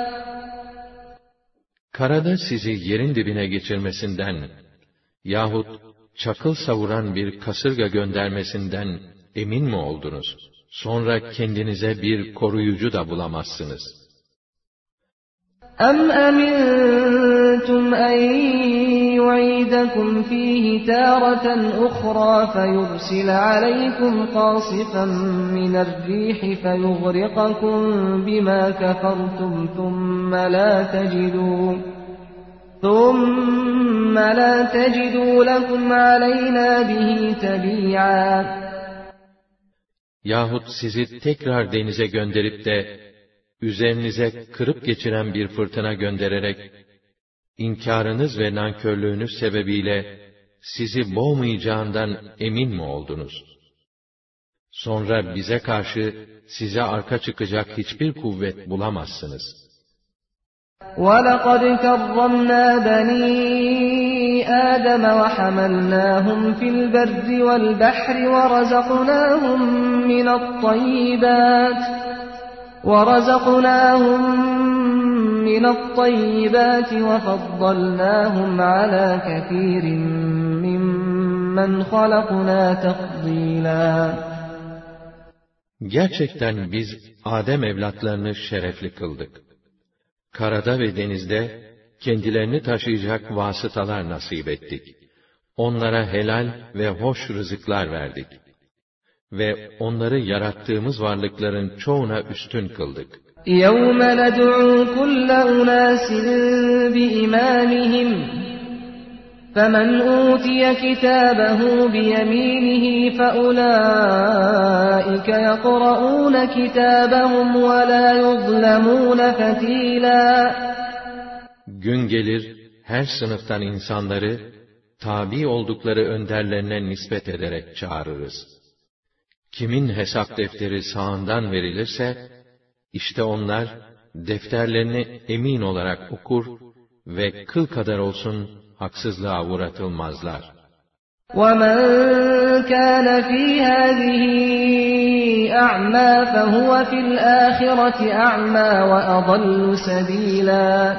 Karada sizi yerin dibine geçirmesinden yahut çakıl savuran bir kasırga göndermesinden emin mi oldunuz? Sonra kendinize bir koruyucu da bulamazsınız. أَمْ أَمِنْتُمْ أَنْ يُعِيدَكُمْ فِيهِ تَارَةً أُخْرَى فَيُرْسِلَ عَلَيْكُمْ قَاصِفًا مِنَ الرِّيحِ فَيُغْرِقَكُمْ بِمَا كَفَرْتُمْ ثُمَّ لَا تَجِدُوا لَكُمْ عَلَيْنَا بِهِ تَبِيعًا. Yahut sizi tekrar denize gönderip de üzerinize kırıp geçiren bir fırtına göndererek inkârınız ve nankörlüğünüz sebebiyle sizi boğmayacağından emin mi oldunuz? Sonra bize karşı size arka çıkacak hiçbir kuvvet bulamazsınız. وَلَقَدْ كَرَّمْنَا بَنِي آدَمَ وَحَمَلْنَاهُمْ فِي الْبَرِّ وَالْبَحْرِ وَرَزَقْنَاهُمْ مِنَ الطَّيِّبَاتِ وَفَضَّلْنَاهُمْ عَلَى كَثِيرٍ مِّمَّنْ خَلَقْنَا تَفْضِيلًا. Gerçekten biz Adem evlatlarını şerefli kıldık. Karada ve denizde kendilerini taşıyacak vasıtalar nasip ettik. Onlara helal ve hoş rızıklar verdik. Ve onları yarattığımız varlıkların çoğuna üstün kıldık. يَوْمَ نَدْعُو كُلَّ أُنَاسٍ بِإِمَامِهِمْ فَمَنْ أُوتِيَ كِتَابَهُ بِيَمِينِهِ فَأُولَٰئِكَ يَقْرَؤُونَ كِتَابَهُمْ وَلَا يُظْلَمُونَ فَتِيلًا. Gün gelir, her sınıftan insanları, tabi oldukları önderlerine nispet ederek çağırırız. Kimin hesap defteri sağından verilirse, işte onlar, defterlerini emin olarak okur ve kıl kadar olsun haksızlığa uğratılmazlar. وَمَنْ كَانَ فِي هَذِهِ أَعْمَى فَهُوَ فِي الْآخِرَةِ أَعْمَى وَأَضَلُّ سَبِيلًا.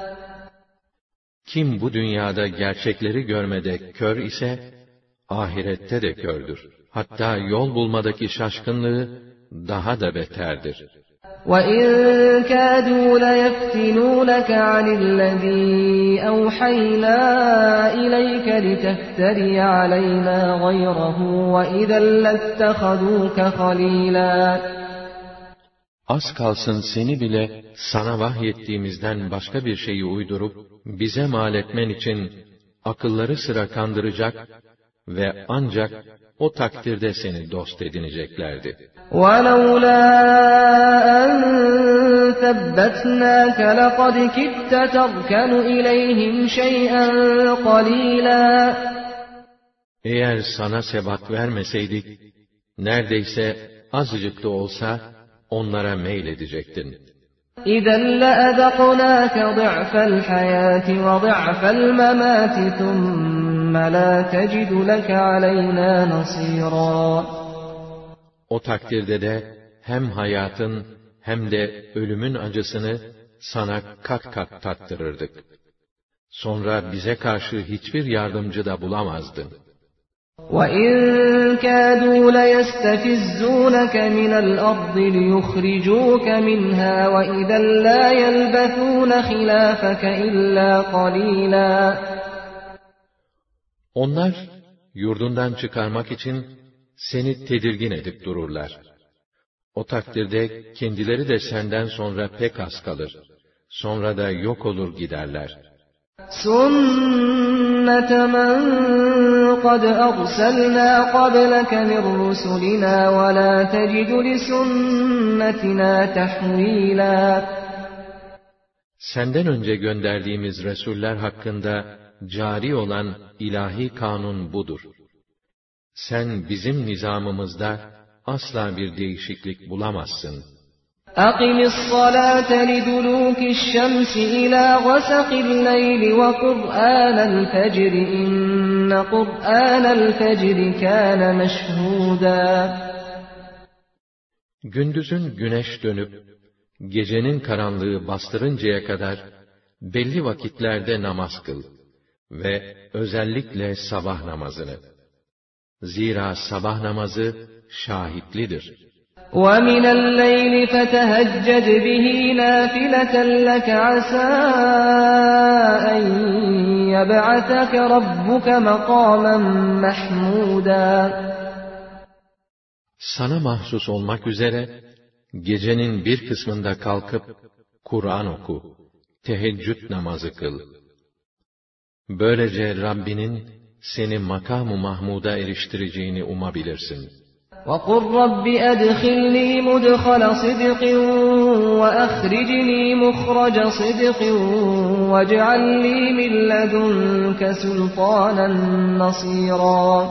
Kim bu dünyada gerçekleri görmede kör ise, ahirette de kördür. Hatta yol bulmadaki şaşkınlığı daha da beterdir. وَإِنْ كَادُوا لَيَفْتِنُونَكَ عَنِ الَّذِي أَوْحَيْنَا إِلَيْكَ لِتَفْتَرِيَ عَلَيْنَا غَيْرَهُ وَإِذًا لَاتَّخَذُوكَ خَلِيلًا. Az kalsın seni bile sana vahyettiğimizden başka bir şeyi uydurup bize mal etmen için akılları sıra kandıracak ve ancak o takdirde seni dost edineceklerdi. وَلَوْلَا أَنْ ثَبَّتْنَاكَ لَقَدْ كِدتَّ تَرْكَنُ إِلَيْهِمْ شَيْئًا قَلِيلًا. Eğer sana sebat vermeseydik, neredeyse azıcık da olsa onlara meyledecektin. إِذًا لَأَذَقْنَاكَ ضِعْفَ الْحَيَاةِ وَضِعْفَ الْمَمَاتِ ثُمَّ ثُمَّ لَا تَجِدُ لَكَ عَلَيْنَا نَصِيرًا. O takdirde de hem hayatın hem de ölümün acısını sana kat kat tattırırdık. Sonra bize karşı hiçbir yardımcı da bulamazdın. وَإِنْ كَادُوا لَيَسْتَفِزُّونَكَ مِنَ الْأَرْضِ لِيُخْرِجُوكَ مِنْهَا وَإِذًا لَا يَلْبَثُونَ خِلَافَكَ إِلَّا قَلِيلًا. Onlar yurdundan çıkarmak için seni tedirgin edip dururlar. O takdirde kendileri de senden sonra pek az kalır. Sonra da yok olur giderler. سُنَّةَ مَنْ قَدْ أَرْسَلْنَا قَبْلَكَ مِنْ رُسُلِنَا وَلَا تَجِدُ لِسُنَّتِنَا تَحْوِيلًا. Senden önce gönderdiğimiz Resuller hakkında cari olan ilahi kanun budur. Sen bizim nizamımızda asla bir değişiklik bulamazsın. أَقِمِ الصَّلَاةَ لِدُلُوكِ الشَّمْسِ إِلَى غَسَقِ اللَّيْلِ وَقُرْآنَ الْفَجْرِ إِنَّ قُرْآنَ الْفَجْرِ كَانَ مَشْهُودًا. Gündüzün güneş dönüp, gecenin karanlığı bastırıncaya kadar belli vakitlerde namaz kıl ve özellikle sabah namazını. Zira sabah namazı şahitlidir. وَمِنَ اللَّيْلِ فَتَهَجَّدْ بِهِ نَافِلَةً لَكَ عَسَىٰ أَن يَبْعَثَكَ رَبُّكَ مَقَامًا مَحْمُودًا. Sana mahsus olmak üzere, gecenin bir kısmında kalkıp, Kur'an oku, teheccüd namazı kıl. Böylece Rabbinin seni makam-ı Mahmud'a eriştireceğini umabilirsin. وَقُلْ رَبِّ أَدْخِلْنِي مُدْخَلَ صِدْقٍ وَأَخْرِجْنِي مُخْرَجَ صِدْقٍ وَاجْعَلْ لِي مِنْ لَدُنْكَ سُلْطَانًا نَصِيرًا.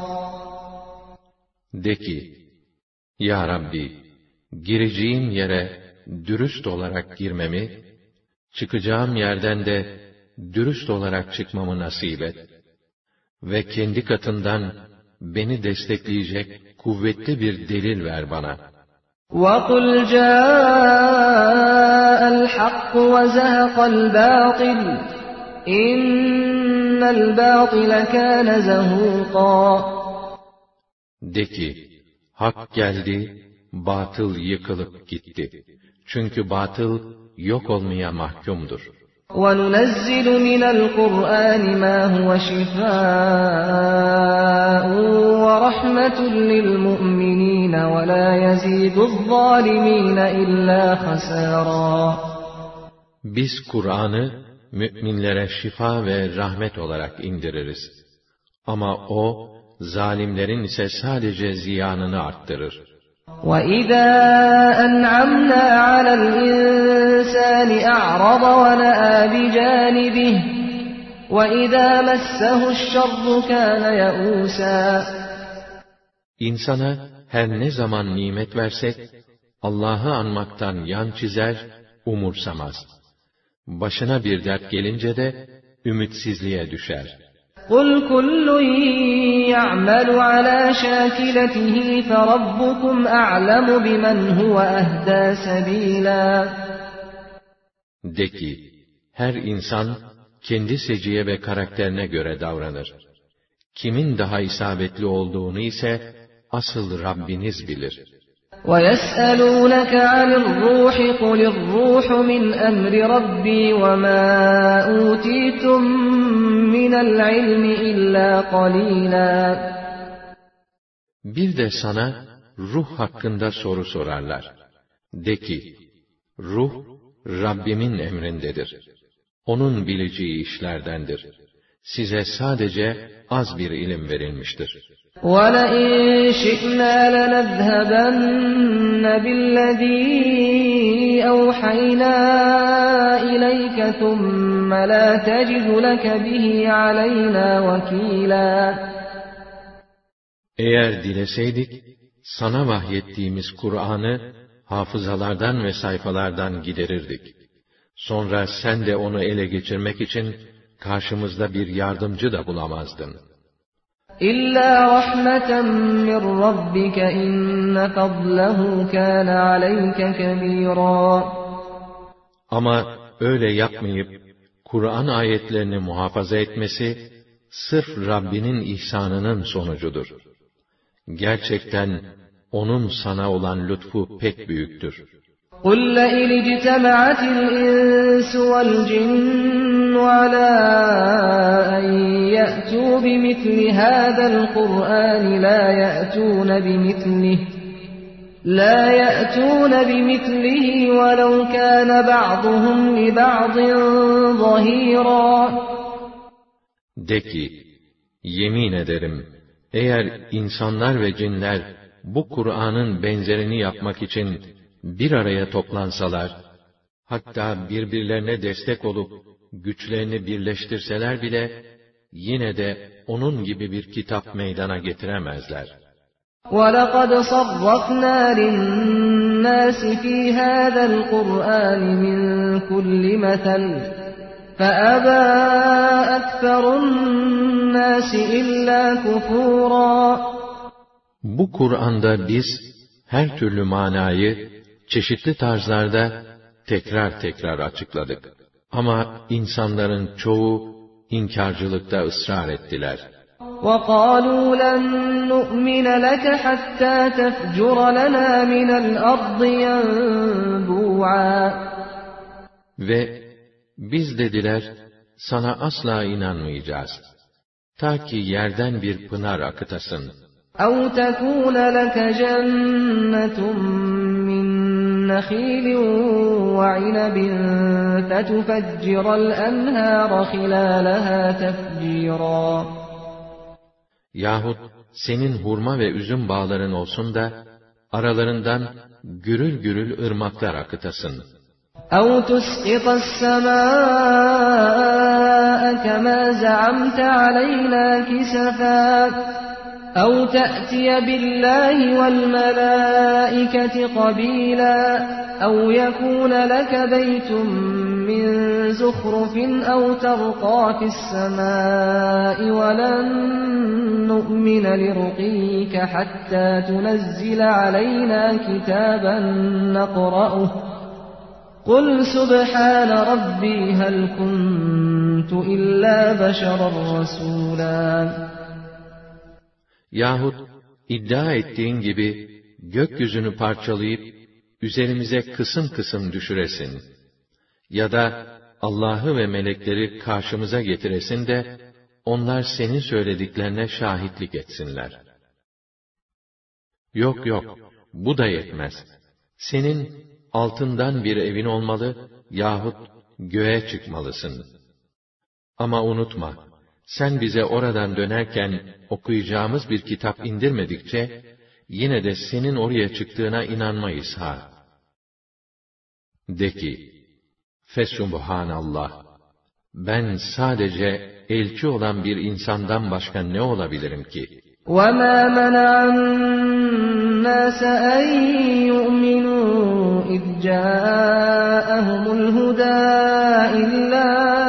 De ki, Ya Rabbi, gireceğim yere dürüst olarak girmemi, çıkacağım yerden de dürüst olarak çıkmamı nasip et. Ve kendi katından beni destekleyecek kuvvetli bir delil ver bana. وَقُلْ جَاءَ الْحَقُّ وَزَهَقَ الْبَاطِلُ إِنَّ الْبَاطِلَ كَانَ زَهُوقًا. De ki, hak geldi, batıl yıkılıp gitti. Çünkü batıl yok olmaya mahkumdur. وَنُنَزِّلُ مِنَ الْقُرْآنِ مَا هُوَ شِفَاءٌ وَرَحْمَةٌ لِلْمُؤْمِنِينَ وَلَا يَزِيدُ الظَّالِمِينَ إِلَّا خَسَارًا. Biz Kur'an'ı müminlere şifa ve rahmet olarak indiririz. Ama o, zalimlerin ise sadece ziyanını arttırır. وَإِذَا أَنْعَمْنَا عَلَى الْإِنسَانِ أَعْرَضَ وَنَأَىٰ بِجَانِبِهِ وَإِذَا مَسَّهُ الشَّرُّ كَانَ يَئُوسًا. İnsana her ne zaman nimet versek, Allah'ı anmaktan yan çizer, umursamaz. Başına bir dert gelince de ümitsizliğe düşer. قُلْ كُلٌّ يَعْمَلُ عَلَى شَاكِلَتِهِ فَرَبُّكُمْ أَعْلَمُ بِمَنْ هُوَ أَهْدَىٰ سَبِيلًا. De ki, her insan kendi seciye ve karakterine göre davranır. Kimin daha isabetli olduğunu ise asıl Rabbiniz bilir. وَيَسْأَلُونَكَ عَنِ الرُّوحِ قُلِ الرُّوحُ مِنْ أَمْرِ رَبِّي وَمَا أُوتِيتُم مِّنَ الْعِلْمِ إِلَّا قَلِيلًا. Bir de sana ruh hakkında soru sorarlar. De ki, ruh Rabbimin emrindedir. Onun bileceği işlerdendir. Size sadece az bir ilim verilmiştir. وَلَئِن شِئْنَا لَنَذْهَبَنَّ بِالَّذِي أَوْحَيْنَا إِلَيْكَ ثُمَّ لَا تَجِدُ لَكَ بِهِ عَلَيْنَا وَكِيلًا. Eğer dileseydik, sana vahyettiğimiz Kur'an'ı hafızalardan ve sayfalardan giderirdik. Sonra sen de onu ele geçirmek için karşımızda bir yardımcı da bulamazdın. إِلَّا رَحْمَةً مِّن رَّبِّكَ إِنَّ فَضْلَهُ كَانَ عَلَيْكَ كَبِيرًا. Ama öyle yapmayıp, Kur'an ayetlerini muhafaza etmesi, sırf Rabbinin ihsanının sonucudur. Gerçekten, onun sana olan lütfu pek büyüktür. قُلْ لَئِنِ اجْتَمَعَتِ الْإِنسُ وَالْجِنُّ عَلَىٰ أَن يَأْتُوا بِمِثْلِ هَٰذَا الْقُرْآنِ لَا يَأْتُونَ بِمِثْلِهِ وَلَوْ كَانَ بَعْضُهُمْ لِبَعْضٍ ظَهِيرًا. De ki, yemin ederim, eğer insanlar ve cinler bu Kur'an'ın benzerini yapmak için bir araya toplansalar, hatta birbirlerine destek olup güçlerini birleştirseler bile, yine de onun gibi bir kitap meydana getiremezler. وَلَقَدْ صَرَّفْنَا لِلنَّاسِ فِي هَٰذَا الْقُرْآنِ مِنْ كُلِّ مَثَلٍ فَأَبَىٰ أَكْثَرُ النَّاسِ إِلَّا كُفُورًا. Bu Kur'an'da biz her türlü manayı çeşitli tarzlarda tekrar tekrar açıkladık. Ama insanların çoğu inkarcılıkta ısrar ettiler. وَقَالُوا لَن نُّؤْمِنَ لَكَ حَتَّىٰ تَفْجُرَ لَنَا مِنَ الْأَرْضِ يَنبُوعًا. Ve biz dediler, sana asla inanmayacağız. Ta ki yerden bir pınar akıtasın. أَوْ تَكُونَ لَكَ جَنَّةٌ مِّن نَّخِيلٍ وَعِنَبٍ فَتُفَجِّرَ الْأَنْهَارَ خِلَالَهَا تَفْجِيرًا. Yahut senin hurma ve üzüm bağların olsun da aralarından gürül gürül ırmaklar akıtasın. أَوْ تُسْقِطَ السَّمَاءَ كَمَا زَعَمْتَ عَلَيْنَا كِسَفًا أَوْ تَأْتِيَ بِاللَّهِ وَالْمَلَائِكَةِ قَبِيلًا أَوْ يَكُونَ لَكَ بَيْتٌ مِّن زُخْرُفٍ أَوْ تَرْقَىٰ فِي السَّمَاءِ وَلَن نُّؤْمِنَ لِرُقِيِّكَ حَتَّىٰ تُنَزِّلَ عَلَيْنَا كِتَابًا نَّقْرَؤُهُ قُلْ سُبْحَانَ رَبِّي هَلْ كُنتُ إِلَّا بَشَرًا رَّسُولًا. Yahut iddia ettiğin gibi gökyüzünü parçalayıp üzerimize kısım kısım düşüresin. Ya da Allah'ı ve melekleri karşımıza getiresin de onlar senin söylediklerine şahitlik etsinler. Yok yok, bu da yetmez. Senin altından bir evin olmalı yahut göğe çıkmalısın. Ama unutma, sen bize oradan dönerken okuyacağımız bir kitap indirmedikçe, yine de senin oraya çıktığına inanmayız ha. De ki, Fesubhanallah, ben sadece elçi olan bir insandan başka ne olabilirim ki? وَمَا مَنَعَ النَّاسَ أَن يُؤْمِنُوا إِذْ جَاءَهُمُ الْهُدَىٰ إِلَّا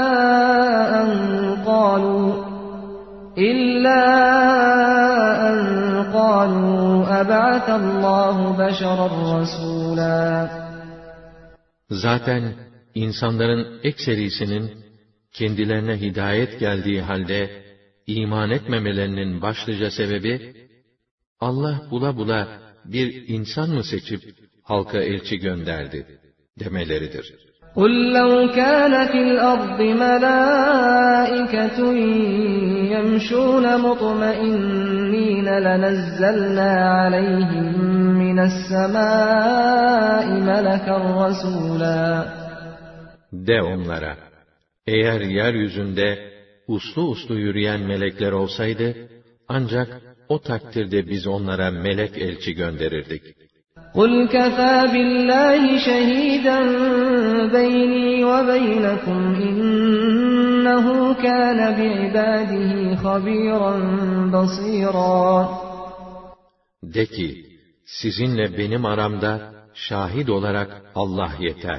أَن قَالُوا أَبَعَثَ اللّٰهُ بَشَرًا رَّسُولًا. Zaten insanların ekserisinin kendilerine hidayet geldiği halde iman etmemelerinin başlıca sebebi, Allah bula bula bir insan mı seçip halka elçi gönderdi demeleridir. قُلْ لَوْ كَانَ فِي الْأَرْضِ مَلَائِكَةٌ يَمْشُونَ مُطْمَئِنِّينَ لَنَزَّلْنَا عَلَيْهِم مِّنَ السَّمَاءِ مَلَكًا رَّسُولًا. De onlara, eğer yeryüzünde uslu uslu yürüyen melekler olsaydı, ancak o takdirde biz onlara melek elçi gönderirdik. قُلْ كَفَى بِاللّٰهِ شَهِيدًا بَيْنِي وَبَيْنَكُمْ إِنَّهُ كَانَ بِعِبَادِهِ خَبِيرًا بَصِيرًا. De ki, sizinle benim aramda şahit olarak Allah yeter.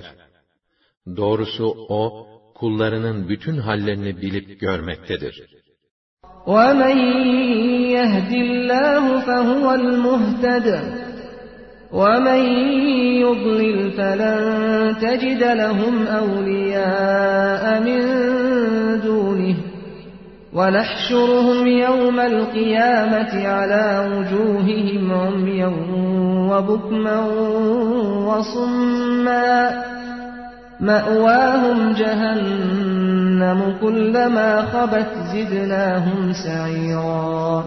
Doğrusu o, kullarının bütün hallerini bilip görmektedir. وَمَنْ يَهْدِ اللّٰهُ فَهُوَ الْمُهْتَدِ وَمَنْ يُضْلِلْ فَلَنْ تَجِدَ لَهُمْ أَوْلِيَاءَ مِنْ دُونِهِ وَنَحْشُرُهُمْ يَوْمَ الْقِيَامَةِ عَلَى وُجُوهِهِمْ عُمْيًا وَبُكْمًا وَصُمًّا مَأْوَاهُمْ جَهَنَّمُ كُلَّمَا خَبَتْ زِدْنَاهُمْ سَعِيرًا.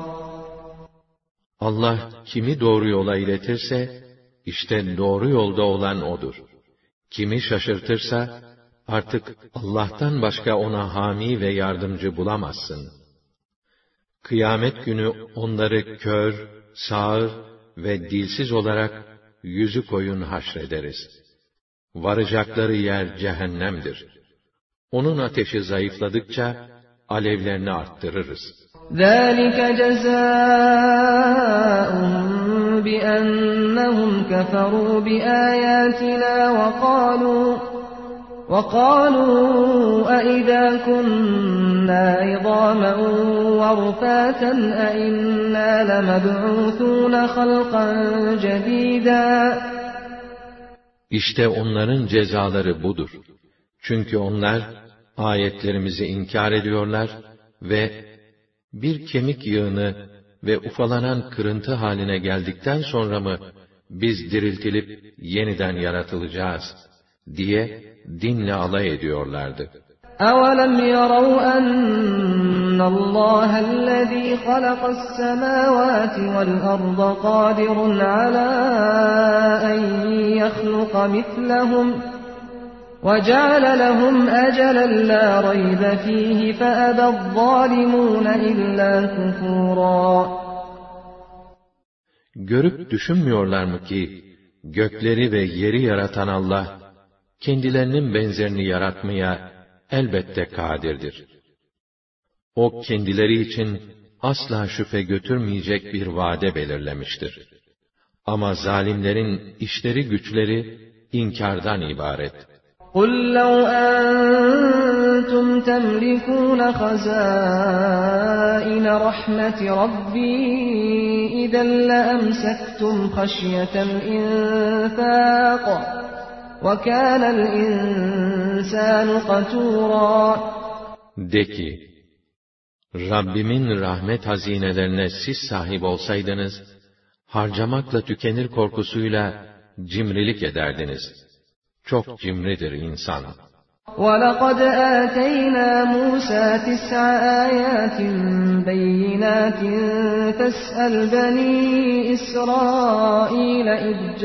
Allah kimi doğru yola iletirse, işte doğru yolda olan O'dur. Kimi şaşırtırsa, artık Allah'tan başka ona hami ve yardımcı bulamazsın. Kıyamet günü onları kör, sağır ve dilsiz olarak yüzü koyun haşrederiz. Varacakları yer cehennemdir. Onun ateşi zayıfladıkça alevlerini arttırırız. ذَٰلِكَ جَزَاؤُهُم بِأَنَّهُمْ كَفَرُوا بِآيَاتِنَا وَقَالُوا أَإِذَا كُنَّا عِظَامًا وَرُفَاتًا أَإِنَّا لَمَبْعُوثُونَ خَلْقًا جَدِيدًا. İşte onların cezaları budur. Çünkü onlar ayetlerimizi inkar ediyorlar ve bir kemik yığını ve ufalanan kırıntı haline geldikten sonra mı biz diriltilip yeniden yaratılacağız diye dinle alay ediyorlardı. أَوَلَمْ يَرَوْا أَنَّ اللّٰهَ الَّذ۪ي خَلَقَ السَّمَاوَاتِ وَالْأَرْضَ قَادِرٌ عَلَى أَنْ يَخْلُقَ مِثْلَهُمْ وَجَعَلَ لَهُمْ أَجَلًا لَا رَيْبَ ف۪يهِ فَأَبَى الظَّالِمُونَ إِلَّا كُفُورًا. Görüp düşünmüyorlar mı ki, gökleri ve yeri yaratan Allah, kendilerinin benzerini yaratmaya elbette kadirdir. O kendileri için asla şüphe götürmeyecek bir vade belirlemiştir. Ama zalimlerin işleri güçleri inkardan ibaret. قُلْ لَوْ أَنْتُمْ تَمْلِكُونَ خَزَائِنَ رَحْمَةِ رَبِّي إِذًا لَأَمْسَكْتُمْ خَشْيَةَ الْإِنْفَاقِ وَكَانَ الْإِنْسَانُ قَتُورًا. De ki, Rabbimin rahmet hazinelerine siz sahip olsaydınız, harcamakla tükenir korkusuyla cimrilik ederdiniz. Çok cimridir insan. وَلَقَدْ آتَيْنَا مُوسَى 9 آيَاتٍ بَيِّنَاتٍ فَاسْأَلْ بَنِي إِسْرَائِيلَ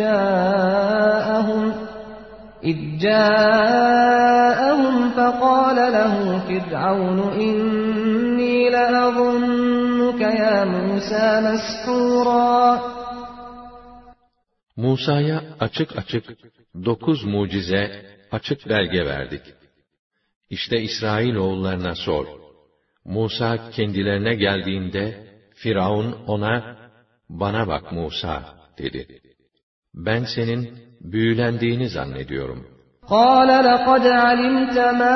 إِذْ جَاءَهُمْ فَقَالَ لَهُ فِرْعَوْنُ إِنِّي لَأَظُنُّكَ يَا مُوسَى مَسْحُورًا. Musa'ya açık açık 9 mucize, açık belge verdik. İşte İsrailoğullarına sor. Musa kendilerine geldiğinde, Firavun ona, "Bana bak Musa," dedi. "Ben senin büyülendiğini zannediyorum." قَالَ لَقَدْ عَلِمْتَ مَا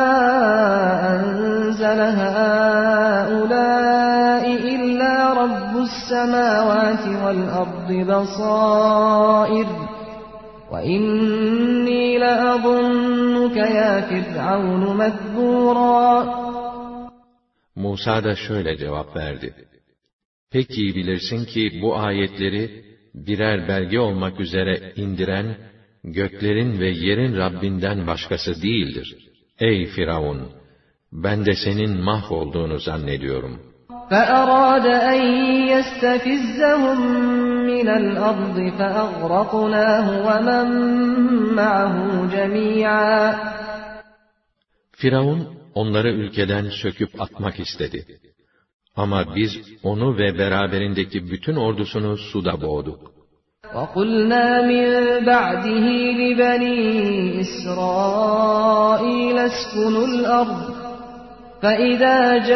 أَنزَلَ هَؤُلَاءِ إِلَّا رَبُّ السَّمَاوَاتِ وَالْأَرْضِ بَصَائِرَ وَإِنِّي لَأَظُنُّكَ يَا فِرْعَوْنُ مَثْبُورًا. Musa da şöyle cevap verdi. Pek iyi bilirsin ki bu ayetleri birer belge olmak üzere indiren, göklerin ve yerin Rabbinden başkası değildir. Ey Firavun! Ben de senin mahvolduğunu zannediyorum. فَأَرَادَ أَنْ يَسْتَفِزَّهُمْ مِنَ الْأَرْضِ فَأَغْرَقْنَاهُ وَمَنْ مَعَهُ جَمِيعًا. Firavun onları ülkeden söküp atmak istedi. Ama biz onu ve beraberindeki bütün ordusunu suda boğduk. وَقُلْنَا مِنْ بَعْدِهِ لِبَنِي إِسْرَائِيلَ اسْكُنُوا الْأَرْضَ فَإِذَا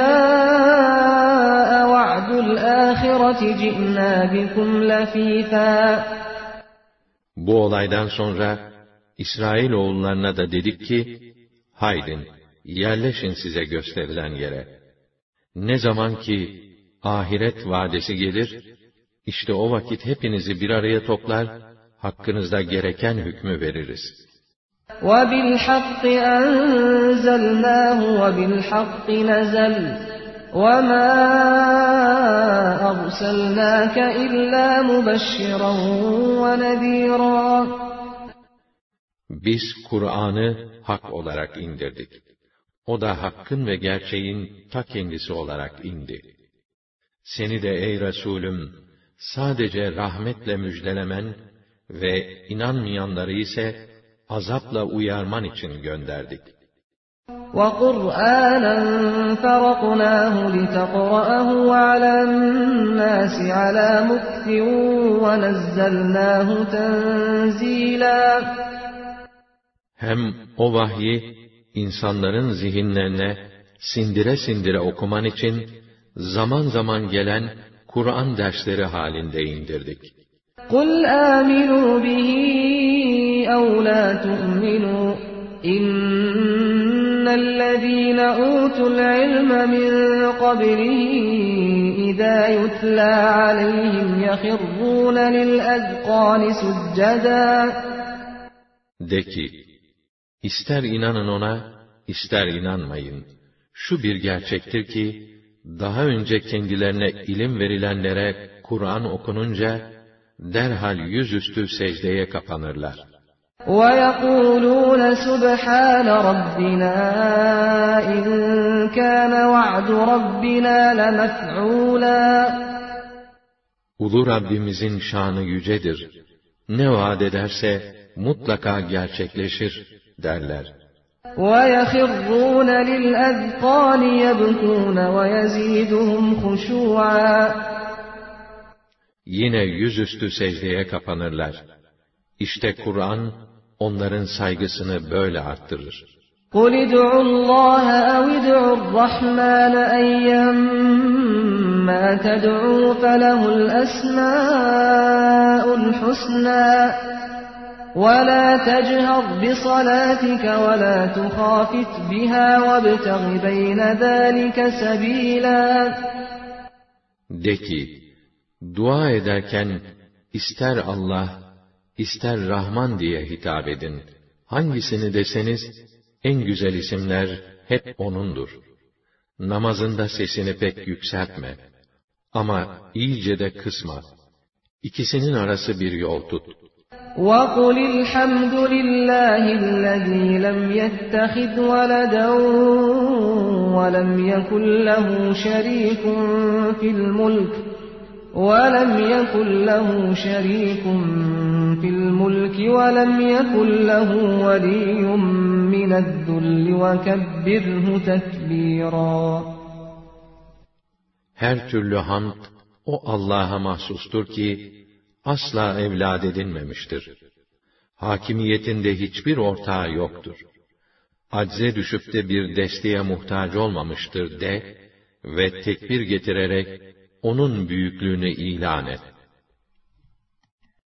جَاءَ وَعْدُ الْآخِرَةِ جِئْنَا بِكُمْ لَفِيفًا. Bu olaydan sonra İsrailoğullarına da dedik ki, haydin, yerleşin size gösterilen yere. Ne zaman ki ahiret vadesi gelir, işte o vakit hepinizi bir araya toplar, hakkınızda gereken hükmü veririz. وَبِالْحَقِّ أَنزَلْنَاهُ وَبِالْحَقِّ نَزَلَ وَمَا أَرْسَلْنَاكَ إِلَّا مُبَشِّرًا وَنَذِيرًا. Biz Kur'an'ı hak olarak indirdik. O da hakkın ve gerçeğin ta kendisi olarak indi. Seni de ey Resulüm, sadece rahmetle müjdelemen ve inanmayanları ise azapla uyarman için gönderdik. وَقُرْآنًا فَرَقْنَاهُ لِتَقْرَأَهُ عَلَى النَّاسِ عَلَى مُكْثٍ وَنَزَّلْنَاهُ تَنزِيلًا. Hem o vahyi insanların zihinlerine sindire sindire okuman için zaman zaman gelen Kur'an dersleri halinde indirdik. قُلْ آمِنُوا بِهِ أَوْ لَا تُؤْمِنُوا إِنَّ الَّذِينَ أُوتُوا الْعِلْمَ مِنْ قَبْلِهِ إِذَا يُتْلَى عَلَيْهِمْ يَخِرُّونَ لِلْأَذْقَانِ سُجَّدًا. De ki, ister inanın ona, ister inanmayın. Şu bir gerçektir ki, daha önce kendilerine ilim verilenlere Kur'an okununca, derhal yüzüstü secdeye kapanırlar. وَيَقُولُونَ سُبْحَانَ رَبِّنَا إِنْ كَانَ وَعْدُ رَبِّنَا لَمَفْعُولًا. Ulu Rabbimizin şanı yücedir. Ne vaat ederse mutlaka gerçekleşir derler. وَيَخِرُّونَ لِلْأَذْقَانِ يَبْكُونَ وَيَزِيدُهُمْ خُشُوعًا. Yine yüzüstü secdeye kapanırlar. İşte Kur'an, onların saygısını böyle arttırır. قُلِ ادْعُوا اللّٰهَ اَوْ ادْعُوا الرَّحْمَٰنَ اَيَّمَّا تَدْعُوا فَلَهُ الْأَسْمَاءُ الْحُسْنَى وَلَا تَجْهَرْ بِصَلَاتِكَ وَلَا تُخَافِتْ بِهَا وَابْتَغِ بَيْنَ ذَٰلِكَ سَب۪يلًا. De ki, dua ederken ister Allah, ister Rahman diye hitap edin. Hangisini deseniz, en güzel isimler hep O'nundur. Namazında sesini pek yükseltme. Ama iyice de kısma. İkisinin arası bir yol tut. وَقُلِ الْحَمْدُ لِلَّهِ الَّذ۪ي لَمْ يَتَّخِذْ وَلَدًا وَلَمْ يَكُنْ لَهُ شَرِيكٌ فِي الْمُلْكِ وَلَمْ يَكُنْ لَهُ وَلِيٌّ مِّنَ الذُّلِّ وَكَبِّرْهُ تَكْبِيرًا. Her türlü hamd o Allah'a mahsustur ki asla evlad edinmemiştir. Hakimiyetinde hiçbir ortağı yoktur. Acze düşüp de bir desteğe muhtaç olmamıştır de ve tekbir getirerek onun büyüklüğünü ilan et.